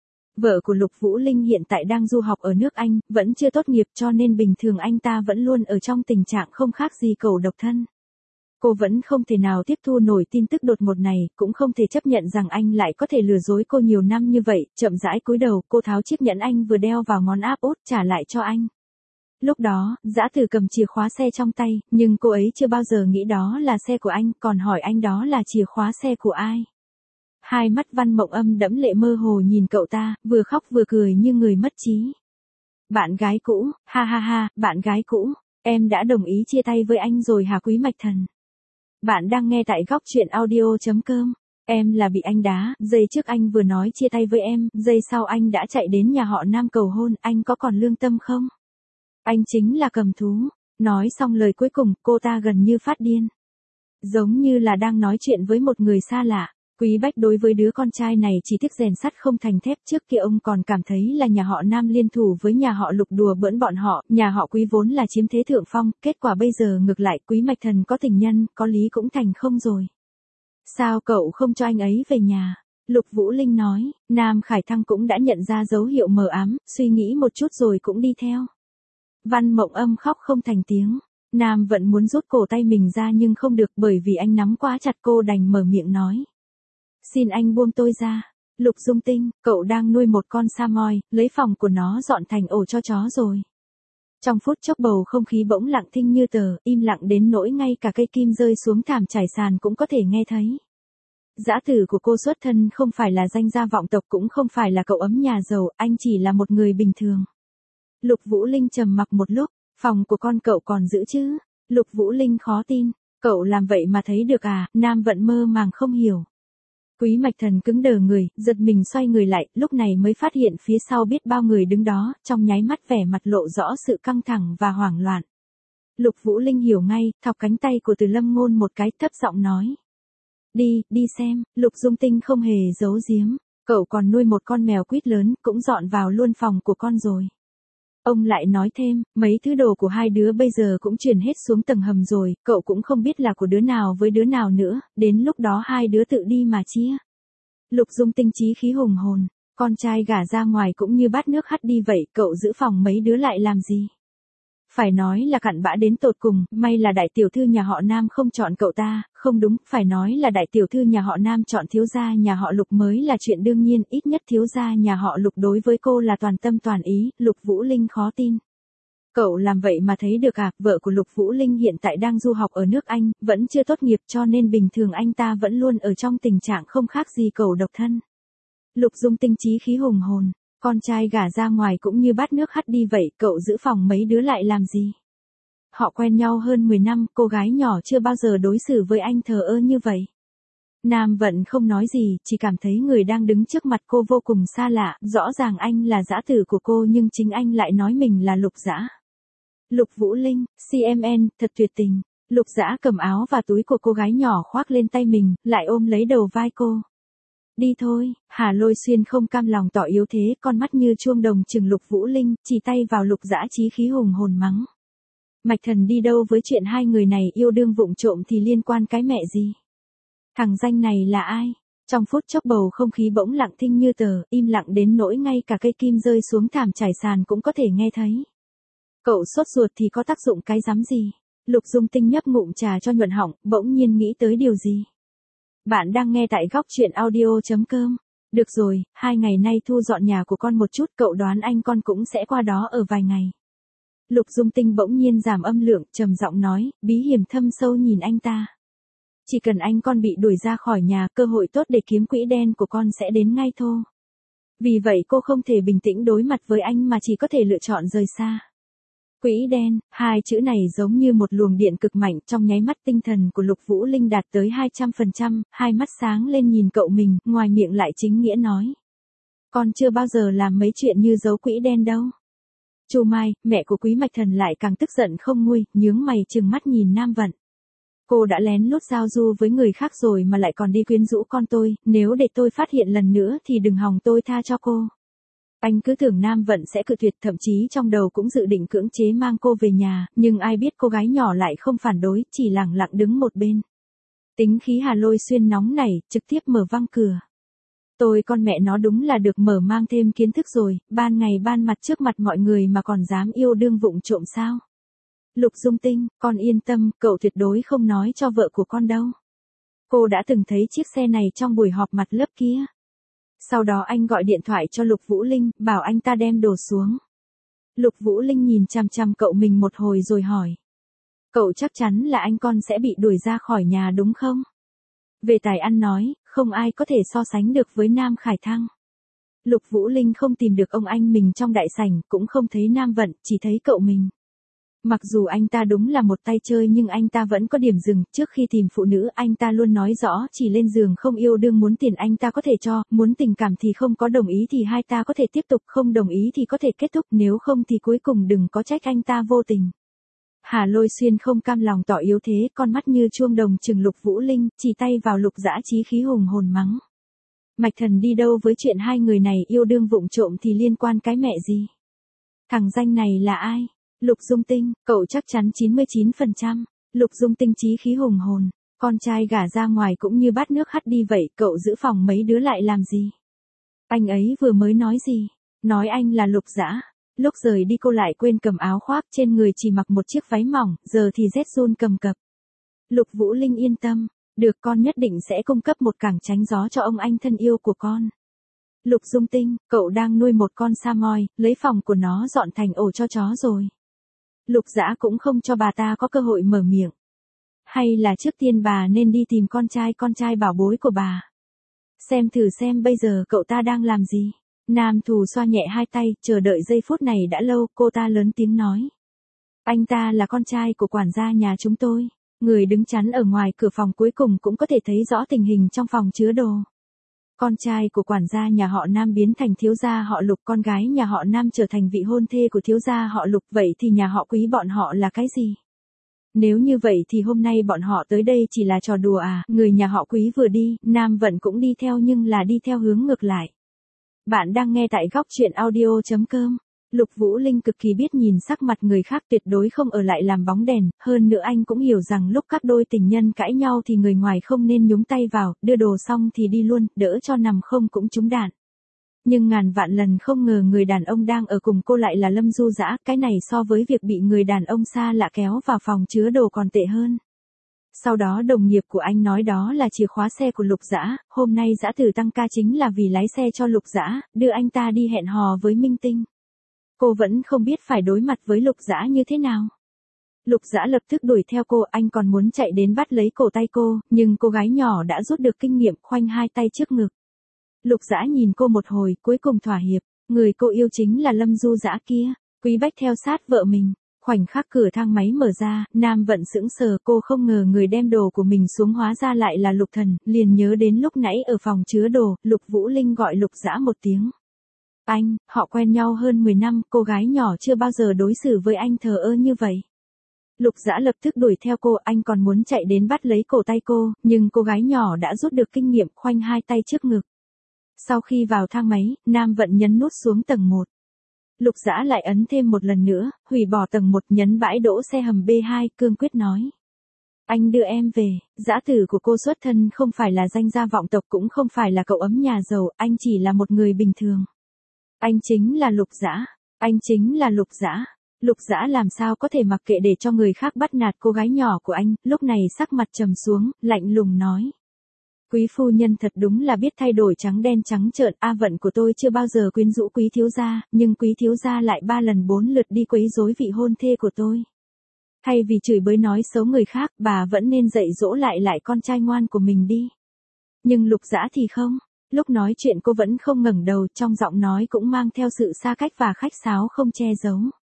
Vợ của Lục Vũ Linh hiện tại đang du học ở nước Anh, vẫn chưa tốt nghiệp cho nên bình thường anh ta vẫn luôn ở trong tình trạng không khác gì cẩu độc thân. Cô vẫn không thể nào tiếp thu nổi tin tức đột ngột này, cũng không thể chấp nhận rằng anh lại có thể lừa dối cô nhiều năm như vậy, chậm rãi cúi đầu, cô tháo chiếc nhẫn anh vừa đeo vào ngón áp út, trả lại cho anh. Lúc đó, Dã Tử cầm chìa khóa xe trong tay, nhưng cô ấy chưa bao giờ nghĩ đó là xe của anh, còn hỏi anh đó là chìa khóa xe của ai. Hai mắt Văn Mộng Âm đẫm lệ mơ hồ nhìn cậu ta, vừa khóc vừa cười như người mất trí. Bạn gái cũ, ha ha ha, bạn gái cũ, em đã đồng ý chia tay với anh rồi hả Quý Mạch Thần? Bạn đang nghe tại góc truyện audio.com. Em là bị anh đá, giây trước anh vừa nói chia tay với em, giây sau anh đã chạy đến nhà họ Nam cầu hôn, anh có còn lương tâm không? Anh chính là cầm thú. Nói xong lời cuối cùng, cô ta gần như phát điên. Giống như là đang nói chuyện với một người xa lạ. Quý Bách đối với đứa con trai này chỉ tiếc rèn sắt không thành thép, trước kia ông còn cảm thấy là nhà họ Nam liên thủ với nhà họ Lục đùa bỡn bọn họ, nhà họ Quý vốn là chiếm thế thượng phong, kết quả bây giờ ngược lại, Quý Mạch Thần có tình nhân, có lý cũng thành không rồi. Sao cậu không cho anh ấy về nhà? Lục Vũ Linh nói, Nam Khải Thăng cũng đã nhận ra dấu hiệu mờ ám, suy nghĩ một chút rồi cũng đi theo. Văn Mộng Âm khóc không thành tiếng. Nam vẫn muốn rút cổ tay mình ra nhưng không được bởi vì anh nắm quá chặt cô đành mở miệng nói. Xin anh buông tôi ra. Lục Dung Tinh, cậu đang nuôi một con Samoy, lấy phòng của nó dọn thành ổ cho chó rồi. Trong phút chốc bầu không khí bỗng lặng thinh như tờ, im lặng đến nỗi ngay cả cây kim rơi xuống thảm trải sàn cũng có thể nghe thấy. Dã tử của cô xuất thân không phải là danh gia vọng tộc, cũng không phải là cậu ấm nhà giàu, anh chỉ là một người bình thường. Lục Vũ Linh trầm mặc một lúc, phòng của con cậu còn giữ chứ? Lục Vũ Linh khó tin, cậu làm vậy mà thấy được à? Nam Vận mơ màng không hiểu. Quý Mạch Thần cứng đờ người, giật mình xoay người lại, lúc này mới phát hiện phía sau biết bao người đứng đó, trong nháy mắt vẻ mặt lộ rõ sự căng thẳng và hoảng loạn. Lục Vũ Linh hiểu ngay, thọc cánh tay của Từ Lâm Ngôn một cái, thấp giọng nói. Đi xem. Lục Dung Tinh không hề giấu giếm, cậu còn nuôi một con mèo quýt lớn, cũng dọn vào luôn phòng của con rồi. Ông lại nói thêm, mấy thứ đồ của hai đứa bây giờ cũng chuyển hết xuống tầng hầm rồi, cậu cũng không biết là của đứa nào với đứa nào nữa, đến lúc đó hai đứa tự đi mà chia. Lục Dung Tinh chí khí hùng hồn, con trai gả ra ngoài cũng như bát nước hắt đi vậy, cậu giữ phòng mấy đứa lại làm gì? Phải nói là cặn bã đến tột cùng, may là đại tiểu thư nhà họ Nam không chọn cậu ta, không đúng, phải nói là đại tiểu thư nhà họ Nam chọn thiếu gia nhà họ Lục mới là chuyện đương nhiên, ít nhất thiếu gia nhà họ Lục đối với cô là toàn tâm toàn ý. Lục Vũ Linh khó tin. Cậu làm vậy mà thấy được à? Vợ của Lục Vũ Linh hiện tại đang du học ở nước Anh, vẫn chưa tốt nghiệp, cho nên bình thường anh ta vẫn luôn ở trong tình trạng không khác gì cậu độc thân. Lục Dung Tinh chí khí hùng hồn. Con trai gả ra ngoài cũng như bát nước hắt đi vậy, cậu giữ phòng mấy đứa lại làm gì? Họ quen nhau hơn 10 năm, cô gái nhỏ chưa bao giờ đối xử với anh thờ ơ như vậy. Nam Vận không nói gì, chỉ cảm thấy người đang đứng trước mặt cô vô cùng xa lạ, rõ ràng anh là dã tử của cô nhưng chính anh lại nói mình là Lục Dã. Lục Vũ Linh, CMN, thật tuyệt tình. Lục Dã cầm áo và túi của cô gái nhỏ khoác lên tay mình, lại ôm lấy đầu vai cô. Đi thôi. Hà Lôi Xuyên không cam lòng tỏ yếu thế, con mắt như chuông đồng trừng Lục Vũ Linh, chỉ tay vào Lục Dã chí khí hùng hồn mắng. Mạch Thần đi đâu với chuyện hai người này yêu đương vụng trộm thì liên quan cái mẹ gì? Thằng danh này là ai? Trong phút chốc bầu không khí bỗng lặng thinh như tờ, im lặng đến nỗi ngay cả cây kim rơi xuống thảm trải sàn cũng có thể nghe thấy. Cậu sốt ruột thì có tác dụng cái rắm gì? Lục Dung Tinh nhấp ngụm trà cho nhuận họng, bỗng nhiên nghĩ tới điều gì. Bạn đang nghe tại góc truyện audio.com. Được rồi, 2 ngày nay thu dọn nhà của con một chút, cậu đoán anh con cũng sẽ qua đó ở vài ngày. Lục Dung Tinh bỗng nhiên giảm âm lượng, trầm giọng nói, bí hiểm thâm sâu nhìn anh ta. Chỉ cần anh con bị đuổi ra khỏi nhà, cơ hội tốt để kiếm quỹ đen của con sẽ đến ngay thôi. Vì vậy cô không thể bình tĩnh đối mặt với anh mà chỉ có thể lựa chọn rời xa. Quỹ đen, hai chữ này giống như một luồng điện cực mạnh, trong nháy mắt tinh thần của Lục Vũ Linh đạt tới 200%, hai mắt sáng lên nhìn cậu mình, ngoài miệng lại chính nghĩa nói. Con chưa bao giờ làm mấy chuyện như giấu quỹ đen đâu. Chu Mai, mẹ của Quý Mạch Thần lại càng tức giận không nguôi, nhướng mày trừng mắt nhìn Nam Vận. Cô đã lén lút giao du với người khác rồi mà lại còn đi quyến rũ con tôi, nếu để tôi phát hiện lần nữa thì đừng hòng tôi tha cho cô. Anh cứ tưởng Nam Vận sẽ cự tuyệt, thậm chí trong đầu cũng dự định cưỡng chế mang cô về nhà, nhưng ai biết cô gái nhỏ lại không phản đối, chỉ lẳng lặng đứng một bên. Tính khí Hà Lôi Xuyên nóng nảy, trực tiếp mở văng cửa. Tôi con mẹ nó đúng là được mở mang thêm kiến thức rồi, ban ngày ban mặt trước mặt mọi người mà còn dám yêu đương vụng trộm sao? Lục Dung Tinh, con yên tâm, cậu tuyệt đối không nói cho vợ của con đâu. Cô đã từng thấy chiếc xe này trong buổi họp mặt lớp kia. Sau đó anh gọi điện thoại cho Lục Vũ Linh, bảo anh ta đem đồ xuống. Lục Vũ Linh nhìn chằm chằm cậu mình một hồi rồi hỏi. Cậu chắc chắn là anh con sẽ bị đuổi ra khỏi nhà đúng không? Về tài ăn nói, không ai có thể so sánh được với Nam Khải Thăng. Lục Vũ Linh không tìm được ông anh mình trong đại sảnh, cũng không thấy Nam Vận, chỉ thấy cậu mình. Mặc dù anh ta đúng là một tay chơi nhưng anh ta vẫn có điểm dừng, trước khi tìm phụ nữ anh ta luôn nói rõ chỉ lên giường không yêu đương, muốn tiền anh ta có thể cho, muốn tình cảm thì không, có đồng ý thì hai ta có thể tiếp tục, không đồng ý thì có thể kết thúc, nếu không thì cuối cùng đừng có trách anh ta vô tình. Hà Lôi Xuyên không cam lòng tỏ yếu thế, con mắt như chuông đồng trừng Lục Vũ Linh, chỉ tay vào Lục Dã chí khí hùng hồn mắng. Mạch Thần đi đâu với chuyện hai người này yêu đương vụng trộm thì liên quan cái mẹ gì? Thằng danh này là ai? Lục Dung Tinh, cậu chắc chắn 99%. Lục Dung Tinh chí khí hùng hồn, con trai gả ra ngoài cũng như bát nước hắt đi vậy, cậu giữ phòng mấy đứa lại làm gì? Anh ấy vừa mới nói gì? Nói anh là Lục Dã. Lúc rời đi cô lại quên cầm áo khoác, trên người chỉ mặc một chiếc váy mỏng, giờ thì rét run cầm cập. Lục Vũ Linh yên tâm, được, con nhất định sẽ cung cấp một cảng tránh gió cho ông anh thân yêu của con. Lục Dung Tinh, cậu đang nuôi một con sa moi, lấy phòng của nó dọn thành ổ cho chó rồi. Lục Dã cũng không cho bà ta có cơ hội mở miệng. Hay là trước tiên bà nên đi tìm con trai bảo bối của bà. Xem thử xem bây giờ cậu ta đang làm gì. Nam Thù xoa nhẹ hai tay, chờ đợi giây phút này đã lâu, cô ta lớn tiếng nói. Anh ta là con trai của quản gia nhà chúng tôi. Người đứng chắn ở ngoài cửa phòng cuối cùng cũng có thể thấy rõ tình hình trong phòng chứa đồ. Con trai của quản gia nhà họ Nam biến thành thiếu gia họ Lục, con gái nhà họ Nam trở thành vị hôn thê của thiếu gia họ Lục, vậy thì nhà họ Quý bọn họ là cái gì? Nếu như vậy thì hôm nay bọn họ tới đây chỉ là trò đùa à? Người nhà họ Quý vừa đi, Nam Vận cũng đi theo nhưng là đi theo hướng ngược lại. Bạn đang nghe tại góc truyện audio.com. Lục Vũ Linh cực kỳ biết nhìn sắc mặt người khác, tuyệt đối không ở lại làm bóng đèn, hơn nữa anh cũng hiểu rằng lúc các đôi tình nhân cãi nhau thì người ngoài không nên nhúng tay vào, đưa đồ xong thì đi luôn, đỡ cho nằm không cũng trúng đạn. Nhưng ngàn vạn lần không ngờ người đàn ông đang ở cùng cô lại là Lâm Du Dã, cái này so với việc bị người đàn ông xa lạ kéo vào phòng chứa đồ còn tệ hơn. Sau đó đồng nghiệp của anh nói đó là chìa khóa xe của Lục Dã, hôm nay Dã Tử tăng ca chính là vì lái xe cho Lục Dã, đưa anh ta đi hẹn hò với Minh Tinh. Cô vẫn không biết phải đối mặt với Lục Dã như thế nào. Lục Dã lập tức đuổi theo cô, anh còn muốn chạy đến bắt lấy cổ tay cô, nhưng cô gái nhỏ đã rút được kinh nghiệm, khoanh hai tay trước ngực. Lục Dã nhìn cô một hồi, cuối cùng thỏa hiệp, người cô yêu chính là Lâm Du Dã kia. Quý Bách theo sát vợ mình. Khoảnh khắc cửa thang máy mở ra, Nam Vận sững sờ, cô không ngờ người đem đồ của mình xuống hóa ra lại là Lục Thần, liền nhớ đến lúc nãy ở phòng chứa đồ, Lục Vũ Linh gọi Lục Dã một tiếng. Anh, họ quen nhau hơn 10 năm, cô gái nhỏ chưa bao giờ đối xử với anh thờ ơ như vậy. Lục Dã lập tức đuổi theo cô, anh còn muốn chạy đến bắt lấy cổ tay cô, nhưng cô gái nhỏ đã rút được kinh nghiệm, khoanh hai tay trước ngực. Sau khi vào thang máy, Nam Vận nhấn nút xuống tầng 1. Lục Dã lại ấn thêm một lần nữa, hủy bỏ tầng 1, nhấn bãi đỗ xe hầm B2, cương quyết nói. Anh đưa em về, Dã Tử của cô xuất thân không phải là danh gia vọng tộc, cũng không phải là cậu ấm nhà giàu, anh chỉ là một người bình thường. Anh chính là Lục Dã, anh chính là Lục Dã. Lục Dã làm sao có thể mặc kệ để cho người khác bắt nạt cô gái nhỏ của anh, lúc này sắc mặt trầm xuống, lạnh lùng nói. Quý phu nhân thật đúng là biết thay đổi trắng đen trắng trợn, Vận của tôi chưa bao giờ quyến rũ quý thiếu gia, nhưng quý thiếu gia lại 3 lần 4 lượt đi quấy rối vị hôn thê của tôi. Thay vì chửi bới nói xấu người khác, bà vẫn nên dạy dỗ lại con trai ngoan của mình đi. Nhưng Lục Dã thì không, lúc nói chuyện cô vẫn không ngẩng đầu, trong giọng nói cũng mang theo sự xa cách và khách sáo không che giấu.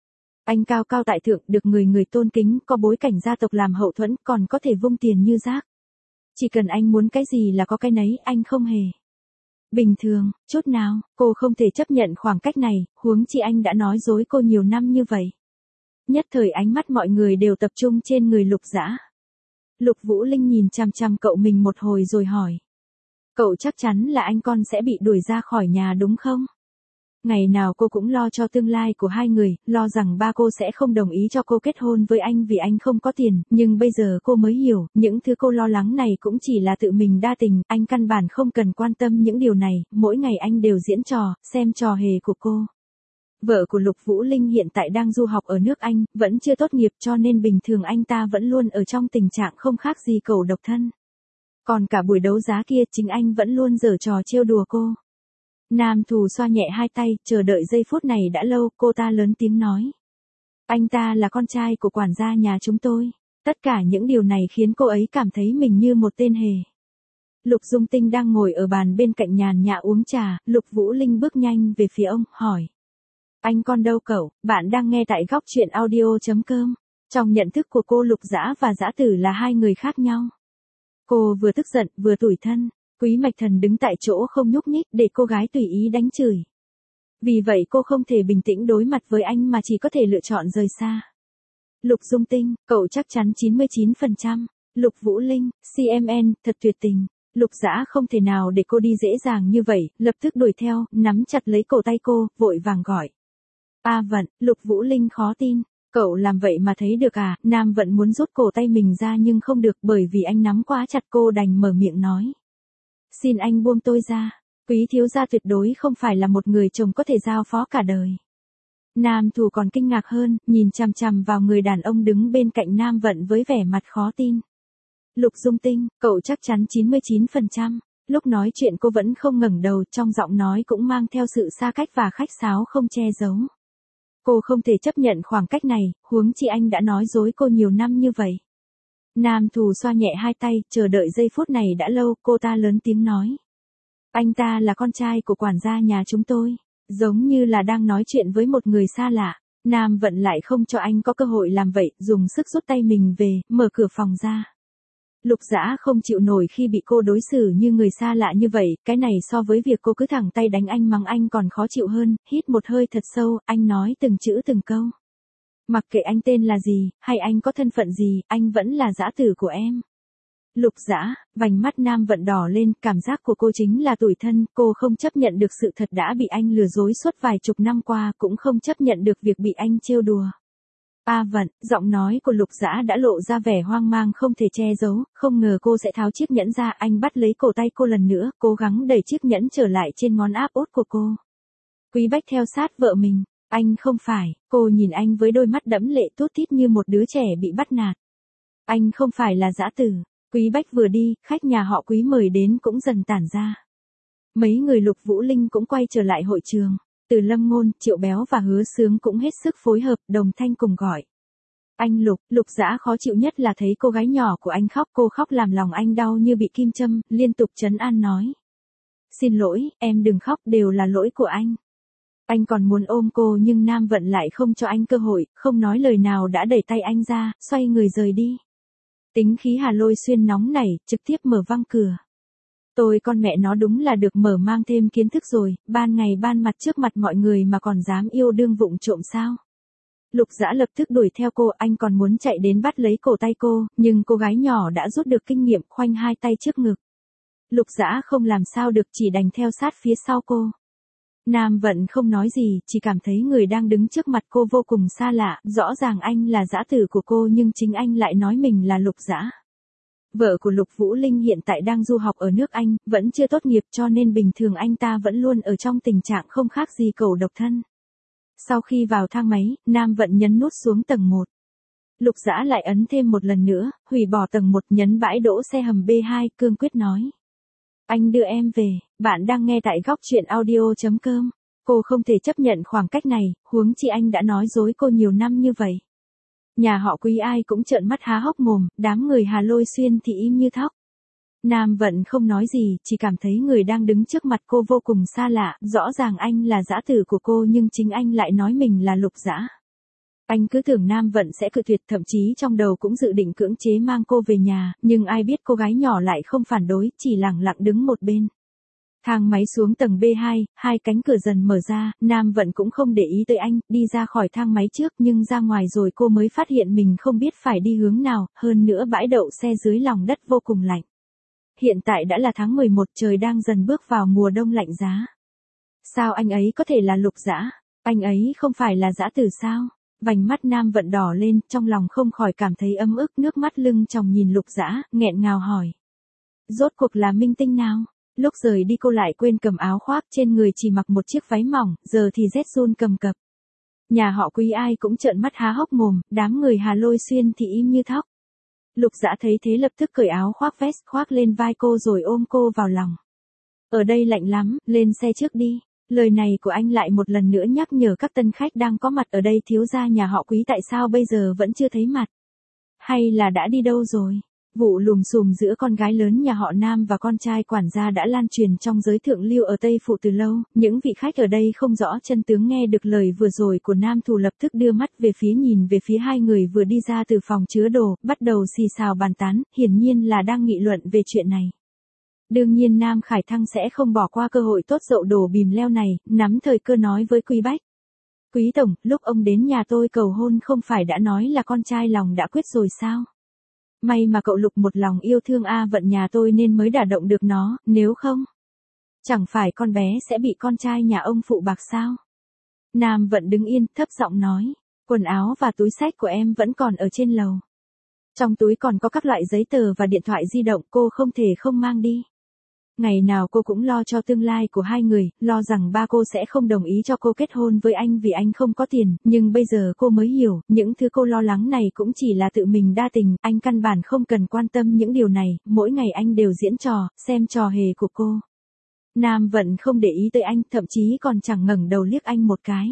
Anh cao cao tại thượng, được người tôn kính, có bối cảnh gia tộc làm hậu thuẫn, còn có thể vung tiền như rác. Chỉ cần anh muốn cái gì là có cái nấy, anh không hề bình thường chút nào, cô không thể chấp nhận khoảng cách này, huống chi anh đã nói dối cô nhiều năm như vậy. Nhất thời ánh mắt mọi người đều tập trung trên người Lục Dã. Lục Vũ Linh nhìn chằm chằm cậu mình một hồi rồi hỏi. Cậu chắc chắn là anh con sẽ bị đuổi ra khỏi nhà đúng không? Ngày nào cô cũng lo cho tương lai của hai người, lo rằng ba cô sẽ không đồng ý cho cô kết hôn với anh vì anh không có tiền, nhưng bây giờ cô mới hiểu, những thứ cô lo lắng này cũng chỉ là tự mình đa tình, anh căn bản không cần quan tâm những điều này, mỗi ngày anh đều diễn trò, xem trò hề của cô. Vợ của Lục Vũ Linh hiện tại đang du học ở nước Anh, vẫn chưa tốt nghiệp cho nên bình thường anh ta vẫn luôn ở trong tình trạng không khác gì cẩu độc thân. Còn cả buổi đấu giá kia chính anh vẫn luôn giở trò trêu đùa cô. Nam Thù xoa nhẹ hai tay, chờ đợi giây phút này đã lâu, cô ta lớn tiếng nói. Anh ta là con trai của quản gia nhà chúng tôi. Tất cả những điều này khiến cô ấy cảm thấy mình như một tên hề. Lục Dung Tinh đang ngồi ở bàn bên cạnh nhàn nhã uống trà, Lục Vũ Linh bước nhanh về phía ông, hỏi. Anh con đâu cậu? Bạn đang nghe tại góc truyện audio.com. Trong nhận thức của cô, Lục Dã và Dã Tử là hai người khác nhau. Cô vừa tức giận, vừa tủi thân. Quý Mạch Thần đứng tại chỗ không nhúc nhích để cô gái tùy ý đánh chửi. Vì vậy cô không thể bình tĩnh đối mặt với anh mà chỉ có thể lựa chọn rời xa. Lục Dung Tinh, cậu chắc chắn 99%. Lục Vũ Linh, CMN, thật tuyệt tình. Lục Dã không thể nào để cô đi dễ dàng như vậy, lập tức đuổi theo, nắm chặt lấy cổ tay cô, vội vàng gọi. Vận, Lục Vũ Linh khó tin. Cậu làm vậy mà thấy được à? Nam Vận muốn rút cổ tay mình ra nhưng không được bởi vì anh nắm quá chặt, cô đành mở miệng nói. Xin anh buông tôi ra. Quý thiếu gia tuyệt đối không phải là một người chồng có thể giao phó cả đời. Nam Thù còn kinh ngạc hơn, nhìn chằm chằm vào người đàn ông đứng bên cạnh Nam Vận với vẻ mặt khó tin. Lục Dung Tinh, cậu chắc chắn 99%. Lúc nói chuyện cô vẫn không ngẩng đầu, trong giọng nói cũng mang theo sự xa cách và khách sáo không che giấu. Cô không thể chấp nhận khoảng cách này, huống chi anh đã nói dối cô nhiều năm như vậy. Nam Thù xoa nhẹ hai tay, chờ đợi giây phút này đã lâu, cô ta lớn tiếng nói. Anh ta là con trai của quản gia nhà chúng tôi, giống như là đang nói chuyện với một người xa lạ. Nam Vận lại không cho anh có cơ hội làm vậy, dùng sức rút tay mình về, mở cửa phòng ra. Lục Dã không chịu nổi khi bị cô đối xử như người xa lạ như vậy, cái này so với việc cô cứ thẳng tay đánh anh mắng anh còn khó chịu hơn, hít một hơi thật sâu, anh nói từng chữ từng câu. Mặc kệ anh tên là gì, hay anh có thân phận gì, anh vẫn là dã tử của em. Lục Dã, vành mắt Nam Vận đỏ lên, cảm giác của cô chính là tủi thân, cô không chấp nhận được sự thật đã bị anh lừa dối suốt vài chục năm qua, cũng không chấp nhận được việc bị anh trêu đùa. A Vận, giọng nói của Lục Dã đã lộ ra vẻ hoang mang không thể che giấu, không ngờ cô sẽ tháo chiếc nhẫn ra, anh bắt lấy cổ tay cô lần nữa, cố gắng đẩy chiếc nhẫn trở lại trên ngón áp út của cô. Quý Bách theo sát vợ mình, anh không phải, cô nhìn anh với đôi mắt đẫm lệ tút tít như một đứa trẻ bị bắt nạt. Anh không phải là dã tử. Quý Bách vừa đi, khách nhà họ Quý mời đến cũng dần tản ra. Mấy người Lục Vũ Linh cũng quay trở lại hội trường. Từ Lâm Ngôn, Triệu Béo và Hứa Sướng cũng hết sức phối hợp, đồng thanh cùng gọi. Anh Lục, Lục Dã khó chịu nhất là thấy cô gái nhỏ của anh khóc, cô khóc làm lòng anh đau như bị kim châm, liên tục trấn an nói. Xin lỗi, em đừng khóc, đều là lỗi của anh. Anh còn muốn ôm cô nhưng Nam Vận lại không cho anh cơ hội, không nói lời nào đã đẩy tay anh ra, xoay người rời đi. Tính khí Hà Lôi Xuyên nóng nảy, trực tiếp mở văng cửa. Tôi con mẹ nó đúng là được mở mang thêm kiến thức rồi, ban ngày ban mặt trước mặt mọi người mà còn dám yêu đương vụng trộm sao. Lục Dã lập tức đuổi theo cô, anh còn muốn chạy đến bắt lấy cổ tay cô, nhưng cô gái nhỏ đã rút được kinh nghiệm, khoanh hai tay trước ngực. Lục Dã không làm sao được, chỉ đành theo sát phía sau cô. Nam Vận không nói gì, chỉ cảm thấy người đang đứng trước mặt cô vô cùng xa lạ, rõ ràng anh là dã tử của cô nhưng chính anh lại nói mình là Lục Dã. Vợ của Lục Vũ Linh hiện tại đang du học ở nước Anh, vẫn chưa tốt nghiệp cho nên bình thường anh ta vẫn luôn ở trong tình trạng không khác gì cẩu độc thân. Sau khi vào thang máy, Nam Vận nhấn nút xuống tầng 1. Lục Dã lại ấn thêm một lần nữa, hủy bỏ tầng 1, nhấn bãi đỗ xe hầm B2, cương quyết nói. Anh đưa em về, bạn đang nghe tại góc truyện audio.com. Cô không thể chấp nhận khoảng cách này, huống chi anh đã nói dối cô nhiều năm như vậy. Nhà họ Quý ai cũng trợn mắt há hốc mồm, đám người Hà Lôi Xuyên thì im như thóc. Nam Vận không nói gì, chỉ cảm thấy người đang đứng trước mặt cô vô cùng xa lạ, rõ ràng anh là dã tử của cô nhưng chính anh lại nói mình là Lục Dã. Anh cứ tưởng Nam Vận sẽ cự tuyệt, thậm chí trong đầu cũng dự định cưỡng chế mang cô về nhà, nhưng ai biết cô gái nhỏ lại không phản đối, chỉ lẳng lặng đứng một bên. Thang máy xuống tầng B2, hai cánh cửa dần mở ra, Nam Vận cũng không để ý tới anh, đi ra khỏi thang máy trước nhưng ra ngoài rồi cô mới phát hiện mình không biết phải đi hướng nào, hơn nữa bãi đậu xe dưới lòng đất vô cùng lạnh. Hiện tại đã là tháng 11, trời đang dần bước vào mùa đông lạnh giá. Sao anh ấy có thể là Lục Dã? Anh ấy không phải là dã tử sao? Vành mắt Nam Vận đỏ lên, trong lòng không khỏi cảm thấy ấm ức, nước mắt lưng tròng nhìn Lục Dã, nghẹn ngào hỏi. Rốt cuộc là minh tinh nào? Lúc rời đi cô lại quên cầm áo khoác, trên người chỉ mặc một chiếc váy mỏng, giờ thì rét run cầm cập. Nhà họ Quý ai cũng trợn mắt há hốc mồm, đám người Hà Lôi Xuyên thì im như thóc. Lục Dã thấy thế lập tức cởi áo khoác vest khoác lên vai cô rồi ôm cô vào lòng. Ở đây lạnh lắm, lên xe trước đi. Lời này của anh lại một lần nữa nhắc nhở các tân khách đang có mặt ở đây thiếu gia nhà họ Quý tại sao bây giờ vẫn chưa thấy mặt. Hay là đã đi đâu rồi? Vụ lùm xùm giữa con gái lớn nhà họ Nam và con trai quản gia đã lan truyền trong giới thượng lưu ở Tây Phụ từ lâu, những vị khách ở đây không rõ chân tướng nghe được lời vừa rồi của Nam Thù lập tức đưa mắt về phía nhìn về phía hai người vừa đi ra từ phòng chứa đồ, bắt đầu xì xào bàn tán, hiển nhiên là đang nghị luận về chuyện này. Đương nhiên Nam Khải Thăng sẽ không bỏ qua cơ hội tốt dậu đổ bìm leo này, nắm thời cơ nói với Quý Bách. Quý tổng, lúc ông đến nhà tôi cầu hôn không phải đã nói là con trai lòng đã quyết rồi sao? May mà cậu Lục một lòng yêu thương A Vận nhà tôi nên mới đả động được nó, nếu không, chẳng phải con bé sẽ bị con trai nhà ông phụ bạc sao? Nam Vận đứng yên, thấp giọng nói, quần áo và túi xách của em vẫn còn ở trên lầu. Trong túi còn có các loại giấy tờ và điện thoại di động, cô không thể không mang đi. Ngày nào cô cũng lo cho tương lai của hai người, lo rằng ba cô sẽ không đồng ý cho cô kết hôn với anh vì anh không có tiền, nhưng bây giờ cô mới hiểu, những thứ cô lo lắng này cũng chỉ là tự mình đa tình, anh căn bản không cần quan tâm những điều này, mỗi ngày anh đều diễn trò, xem trò hề của cô. Nam Vận không để ý tới anh, thậm chí còn chẳng ngẩng đầu liếc anh một cái.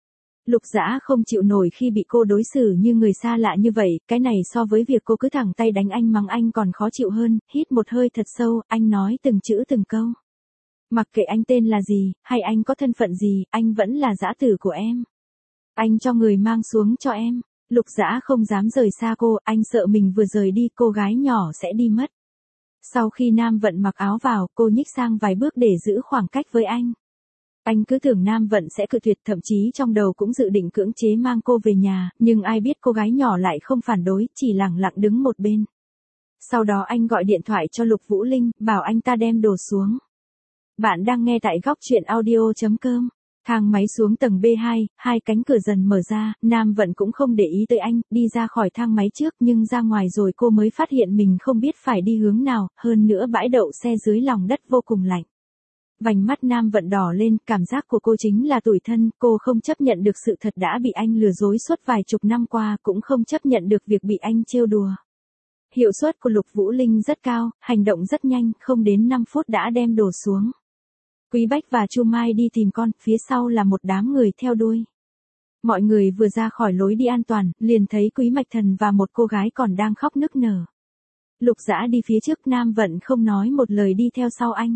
Lục Dã không chịu nổi khi bị cô đối xử như người xa lạ như vậy, cái này so với việc cô cứ thẳng tay đánh anh mắng anh còn khó chịu hơn, hít một hơi thật sâu, anh nói từng chữ từng câu. Mặc kệ anh tên là gì, hay anh có thân phận gì, anh vẫn là dã tử của em. Anh cho người mang xuống cho em. Lục Dã không dám rời xa cô, anh sợ mình vừa rời đi cô gái nhỏ sẽ đi mất. Sau khi Nam Vận mặc áo vào, cô nhích sang vài bước để giữ khoảng cách với anh. Anh cứ tưởng Nam Vận sẽ cự tuyệt, thậm chí trong đầu cũng dự định cưỡng chế mang cô về nhà, nhưng ai biết cô gái nhỏ lại không phản đối, chỉ lẳng lặng đứng một bên. Sau đó anh gọi điện thoại cho Lục Vũ Linh, bảo anh ta đem đồ xuống. Bạn đang nghe tại góc truyện audio.com. Thang máy xuống tầng B2, hai cánh cửa dần mở ra, Nam Vận cũng không để ý tới anh, đi ra khỏi thang máy trước nhưng ra ngoài rồi cô mới phát hiện mình không biết phải đi hướng nào, hơn nữa bãi đậu xe dưới lòng đất vô cùng lạnh. Vành mắt Nam Vận đỏ lên, cảm giác của cô chính là tủi thân, cô không chấp nhận được sự thật đã bị anh lừa dối suốt vài chục năm qua, cũng không chấp nhận được việc bị anh trêu đùa. Hiệu suất của Lục Vũ Linh rất cao, hành động rất nhanh, không đến 5 phút đã đem đồ xuống. Quý Bách và Chu Mai đi tìm con, phía sau là một đám người theo đuôi. Mọi người vừa ra khỏi lối đi an toàn, liền thấy Quý Mạch Thần và một cô gái còn đang khóc nức nở. Lục Dã đi phía trước, Nam Vận không nói một lời đi theo sau anh.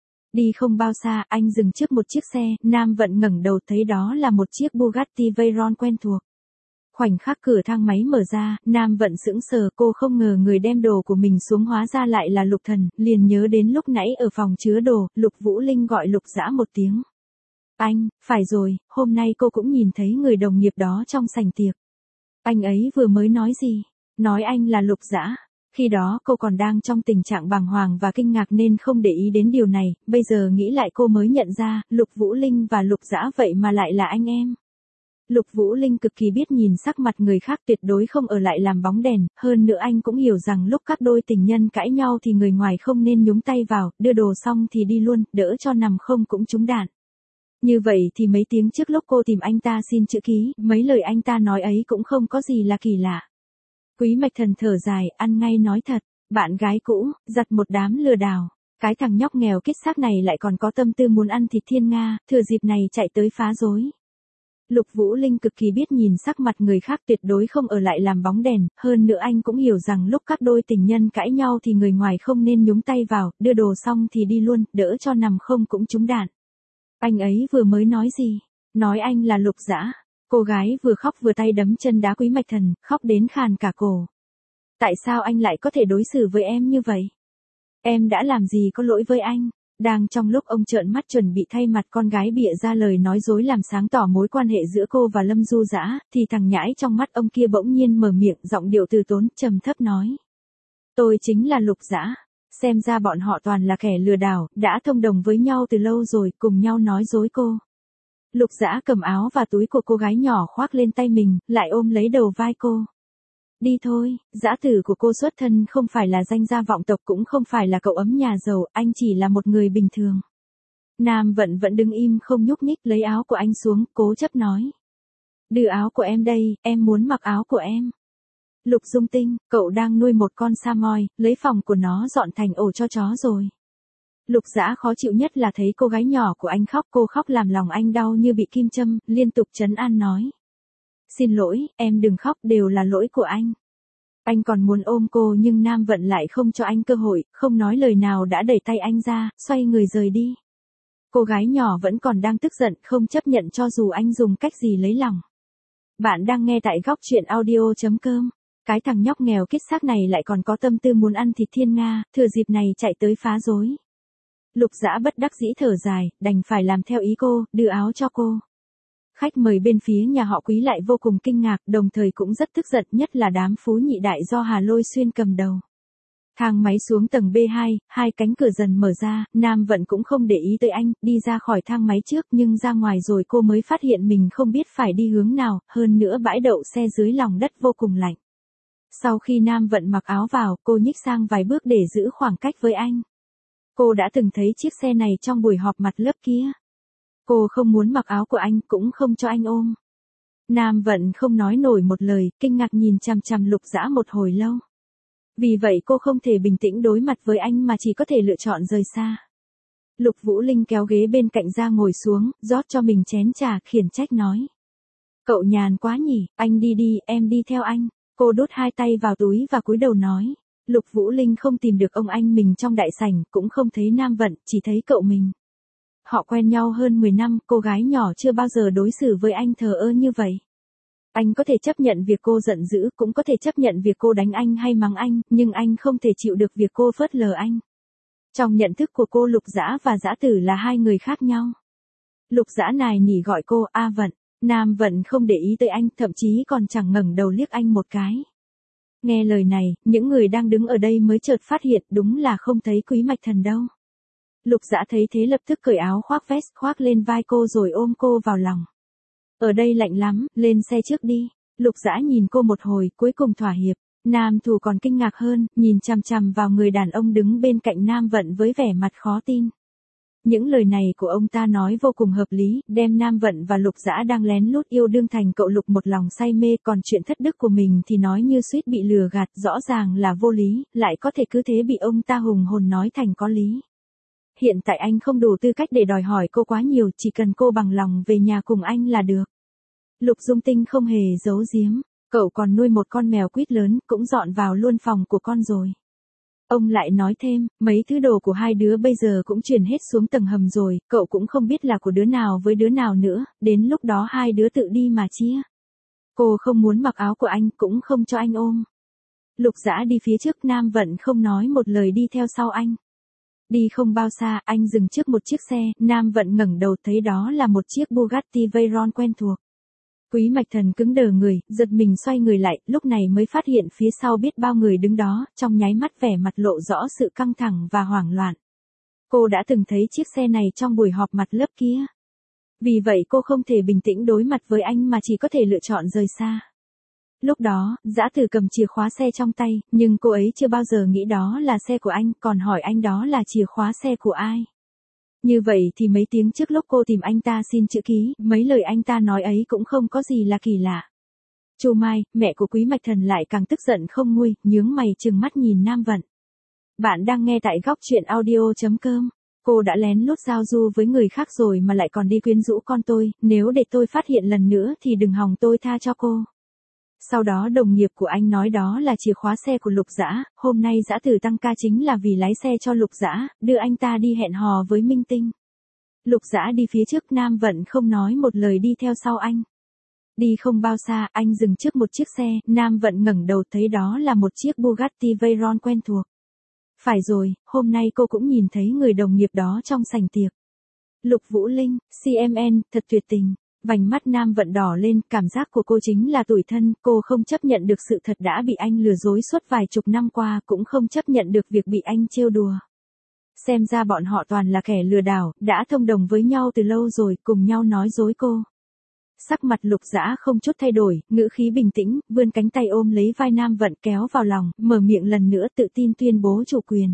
Đi không bao xa, anh dừng trước một chiếc xe, Nam Vận ngẩng đầu thấy đó là một chiếc Bugatti Veyron quen thuộc. Khoảnh khắc cửa thang máy mở ra, Nam Vận sững sờ, cô không ngờ người đem đồ của mình xuống hóa ra lại là Lục Thần, liền nhớ đến lúc nãy ở phòng chứa đồ, Lục Vũ Linh gọi Lục Dã một tiếng. Anh, phải rồi, hôm nay cô cũng nhìn thấy người đồng nghiệp đó trong sảnh tiệc. Anh ấy vừa mới nói gì? Nói anh là Lục Dã. Khi đó cô còn đang trong tình trạng bàng hoàng và kinh ngạc nên không để ý đến điều này, bây giờ nghĩ lại cô mới nhận ra, Lục Vũ Linh và Lục Dã vậy mà lại là anh em. Lục Vũ Linh cực kỳ biết nhìn sắc mặt người khác, tuyệt đối không ở lại làm bóng đèn, hơn nữa anh cũng hiểu rằng lúc các đôi tình nhân cãi nhau thì người ngoài không nên nhúng tay vào, đưa đồ xong thì đi luôn, đỡ cho nằm không cũng trúng đạn. Như vậy thì mấy tiếng trước lúc cô tìm anh ta xin chữ ký, mấy lời anh ta nói ấy cũng không có gì là kỳ lạ. Quý Mạch Thần thở dài, ăn ngay nói thật, bạn gái cũ, giặt một đám lừa đảo. Cái thằng nhóc nghèo kết xác này lại còn có tâm tư muốn ăn thịt thiên nga, thừa dịp này chạy tới phá rối. Lục Vũ Linh cực kỳ biết nhìn sắc mặt người khác, tuyệt đối không ở lại làm bóng đèn, hơn nữa anh cũng hiểu rằng lúc các đôi tình nhân cãi nhau thì người ngoài không nên nhúng tay vào, đưa đồ xong thì đi luôn, đỡ cho nằm không cũng trúng đạn. Anh ấy vừa mới nói gì? Nói anh là Lục Dã. Cô gái vừa khóc vừa tay đấm chân đá Quý Mạch Thần, khóc đến khàn cả cổ. Tại sao anh lại có thể đối xử với em như vậy? Em đã làm gì có lỗi với anh? Đang trong lúc ông trợn mắt chuẩn bị thay mặt con gái bịa ra lời nói dối làm sáng tỏ mối quan hệ giữa cô và Lâm Du Dã, thì thằng nhãi trong mắt ông kia bỗng nhiên mở miệng, giọng điệu từ tốn, trầm thấp nói. Tôi chính là Lục Dã. Xem ra bọn họ toàn là kẻ lừa đảo, đã thông đồng với nhau từ lâu rồi, cùng nhau nói dối cô. Lục Dã cầm áo và túi của cô gái nhỏ khoác lên tay mình, lại ôm lấy đầu vai cô. Đi thôi, dã tử của cô xuất thân không phải là danh gia vọng tộc, cũng không phải là cậu ấm nhà giàu, anh chỉ là một người bình thường. Nam Vận vẫn đứng im không nhúc nhích, lấy áo của anh xuống, cố chấp nói. Đưa áo của em đây, em muốn mặc áo của em. Lục Dung Tinh, cậu đang nuôi một con Samoy, lấy phòng của nó dọn thành ổ cho chó rồi. Lục Dã khó chịu nhất là thấy cô gái nhỏ của anh khóc, cô khóc làm lòng anh đau như bị kim châm, liên tục trấn an nói. Xin lỗi, em đừng khóc, đều là lỗi của anh. Anh còn muốn ôm cô nhưng Nam Vận lại không cho anh cơ hội, không nói lời nào đã đẩy tay anh ra, xoay người rời đi. Cô gái nhỏ vẫn còn đang tức giận, không chấp nhận cho dù anh dùng cách gì lấy lòng. Bạn đang nghe tại góc truyện audio.com. Cái thằng nhóc nghèo kết xác này lại còn có tâm tư muốn ăn thịt thiên nga, thừa dịp này chạy tới phá rối. Lục Dã bất đắc dĩ thở dài, đành phải làm theo ý cô, đưa áo cho cô. Khách mời bên phía nhà họ Quý lại vô cùng kinh ngạc, đồng thời cũng rất tức giận, nhất là đám phú nhị đại do Hà Lôi Xuyên cầm đầu. Thang máy xuống tầng B2, hai cánh cửa dần mở ra, Nam Vận cũng không để ý tới anh, đi ra khỏi thang máy trước nhưng ra ngoài rồi cô mới phát hiện mình không biết phải đi hướng nào, hơn nữa bãi đậu xe dưới lòng đất vô cùng lạnh. Sau khi Nam Vận mặc áo vào, cô nhích sang vài bước để giữ khoảng cách với anh. Cô đã từng thấy chiếc xe này trong buổi họp mặt lớp kia. Cô không muốn mặc áo của anh, cũng không cho anh ôm. Nam Vận không nói nổi một lời, kinh ngạc nhìn chằm chằm Lục Dã một hồi lâu. Vì vậy cô không thể bình tĩnh đối mặt với anh mà chỉ có thể lựa chọn rời xa. Lục Vũ Linh kéo ghế bên cạnh ra ngồi xuống, rót cho mình chén trà, khiển trách nói. Cậu nhàn quá nhỉ, anh đi đi, em đi theo anh. Cô đút hai tay vào túi và cúi đầu nói. Lục Vũ Linh không tìm được ông anh mình trong đại sảnh, cũng không thấy Nam Vận, chỉ thấy cậu mình. Họ quen nhau hơn 10 năm, cô gái nhỏ chưa bao giờ đối xử với anh thờ ơ như vậy. Anh có thể chấp nhận việc cô giận dữ, cũng có thể chấp nhận việc cô đánh anh hay mắng anh, nhưng anh không thể chịu được việc cô phớt lờ anh. Trong nhận thức của cô, Lục Dã và Dã Tử là hai người khác nhau. Lục Dã nài nỉ gọi cô A Vận. Nam Vận không để ý tới anh, thậm chí còn chẳng ngẩng đầu liếc anh một cái. Nghe lời này, những người đang đứng ở đây mới chợt phát hiện đúng là không thấy Quý Mạch Thần đâu. Lục Dã thấy thế lập tức cởi áo khoác vest khoác lên vai cô rồi ôm cô vào lòng. Ở đây lạnh lắm, lên xe trước đi. Lục Dã nhìn cô một hồi, cuối cùng thỏa hiệp. Nam Thủ còn kinh ngạc hơn, nhìn chằm chằm vào người đàn ông đứng bên cạnh Nam Vận với vẻ mặt khó tin. Những lời này của ông ta nói vô cùng hợp lý, đem Nam Vận và Lục Dã đang lén lút yêu đương thành cậu Lục một lòng say mê, còn chuyện thất đức của mình thì nói như suýt bị lừa gạt, rõ ràng là vô lý, lại có thể cứ thế bị ông ta hùng hồn nói thành có lý. Hiện tại anh không đủ tư cách để đòi hỏi cô quá nhiều, chỉ cần cô bằng lòng về nhà cùng anh là được. Lục Dung Tinh không hề giấu giếm, cậu còn nuôi một con mèo quýt lớn, cũng dọn vào luôn phòng của con rồi. Ông lại nói thêm, mấy thứ đồ của hai đứa bây giờ cũng chuyển hết xuống tầng hầm rồi, cậu cũng không biết là của đứa nào với đứa nào nữa, đến lúc đó hai đứa tự đi mà chia. Cô không muốn mặc áo của anh, cũng không cho anh ôm. Lục Dã đi phía trước, Nam Vận không nói một lời đi theo sau anh. Đi không bao xa, anh dừng trước một chiếc xe, Nam Vận ngẩng đầu thấy đó là một chiếc Bugatti Veyron quen thuộc. Quý Mạch Thần cứng đờ người, giật mình xoay người lại, lúc này mới phát hiện phía sau biết bao người đứng đó, trong nháy mắt vẻ mặt lộ rõ sự căng thẳng và hoảng loạn. Cô đã từng thấy chiếc xe này trong buổi họp mặt lớp kia. Vì vậy cô không thể bình tĩnh đối mặt với anh mà chỉ có thể lựa chọn rời xa. Lúc đó, Dã Tử cầm chìa khóa xe trong tay, nhưng cô ấy chưa bao giờ nghĩ đó là xe của anh, còn hỏi anh đó là chìa khóa xe của ai. Như vậy thì mấy tiếng trước lúc cô tìm anh ta xin chữ ký, mấy lời anh ta nói ấy cũng không có gì là kỳ lạ. Chu Mai, mẹ của Quý Mạch Thần lại càng tức giận không nguôi, nhướng mày trừng mắt nhìn Nam Vận. Bạn đang nghe tại góc truyện audio.com. Cô đã lén lút giao du với người khác rồi mà lại còn đi quyến rũ con tôi, nếu để tôi phát hiện lần nữa thì đừng hòng tôi tha cho cô. Sau đó đồng nghiệp của anh nói đó là chìa khóa xe của Lục Dã, hôm nay Dã Tử tăng ca chính là vì lái xe cho Lục Dã, đưa anh ta đi hẹn hò với Minh Tinh. Lục Dã đi phía trước, Nam Vận không nói một lời đi theo sau anh. Đi không bao xa, anh dừng trước một chiếc xe, Nam Vận ngẩng đầu thấy đó là một chiếc Bugatti Veyron quen thuộc. Phải rồi, hôm nay cô cũng nhìn thấy người đồng nghiệp đó trong sảnh tiệc. Lục Vũ Linh, CMN, thật tuyệt tình. Vành mắt Nam Vận đỏ lên, cảm giác của cô chính là tủi thân, cô không chấp nhận được sự thật đã bị anh lừa dối suốt vài chục năm qua, cũng không chấp nhận được việc bị anh trêu đùa. Xem ra bọn họ toàn là kẻ lừa đảo, đã thông đồng với nhau từ lâu rồi, cùng nhau nói dối cô. Sắc mặt Lục Dã không chút thay đổi, ngữ khí bình tĩnh, vươn cánh tay ôm lấy vai Nam Vận kéo vào lòng, mở miệng lần nữa tự tin tuyên bố chủ quyền.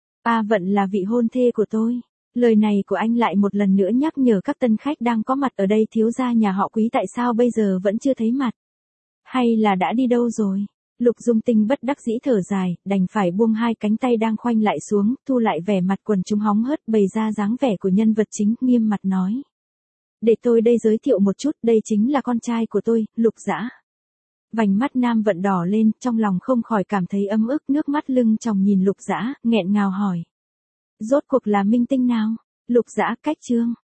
A Vận là vị hôn thê của tôi. Lời này của anh lại một lần nữa nhắc nhở các tân khách đang có mặt ở đây thiếu gia nhà họ Quý tại sao bây giờ vẫn chưa thấy mặt. Hay là đã đi đâu rồi? Lục Dung Tinh bất đắc dĩ thở dài, đành phải buông hai cánh tay đang khoanh lại xuống, thu lại vẻ mặt quần chúng hóng hớt bày ra dáng vẻ của nhân vật chính, nghiêm mặt nói. Để tôi đây giới thiệu một chút, đây chính là con trai của tôi, Lục Dã. Vành mắt Nam Vận đỏ lên, trong lòng không khỏi cảm thấy ấm ức, nước mắt lưng tròng nhìn Lục Dã, nghẹn ngào hỏi. Rốt cuộc là Minh Tinh nào? Lục Dã cách chương.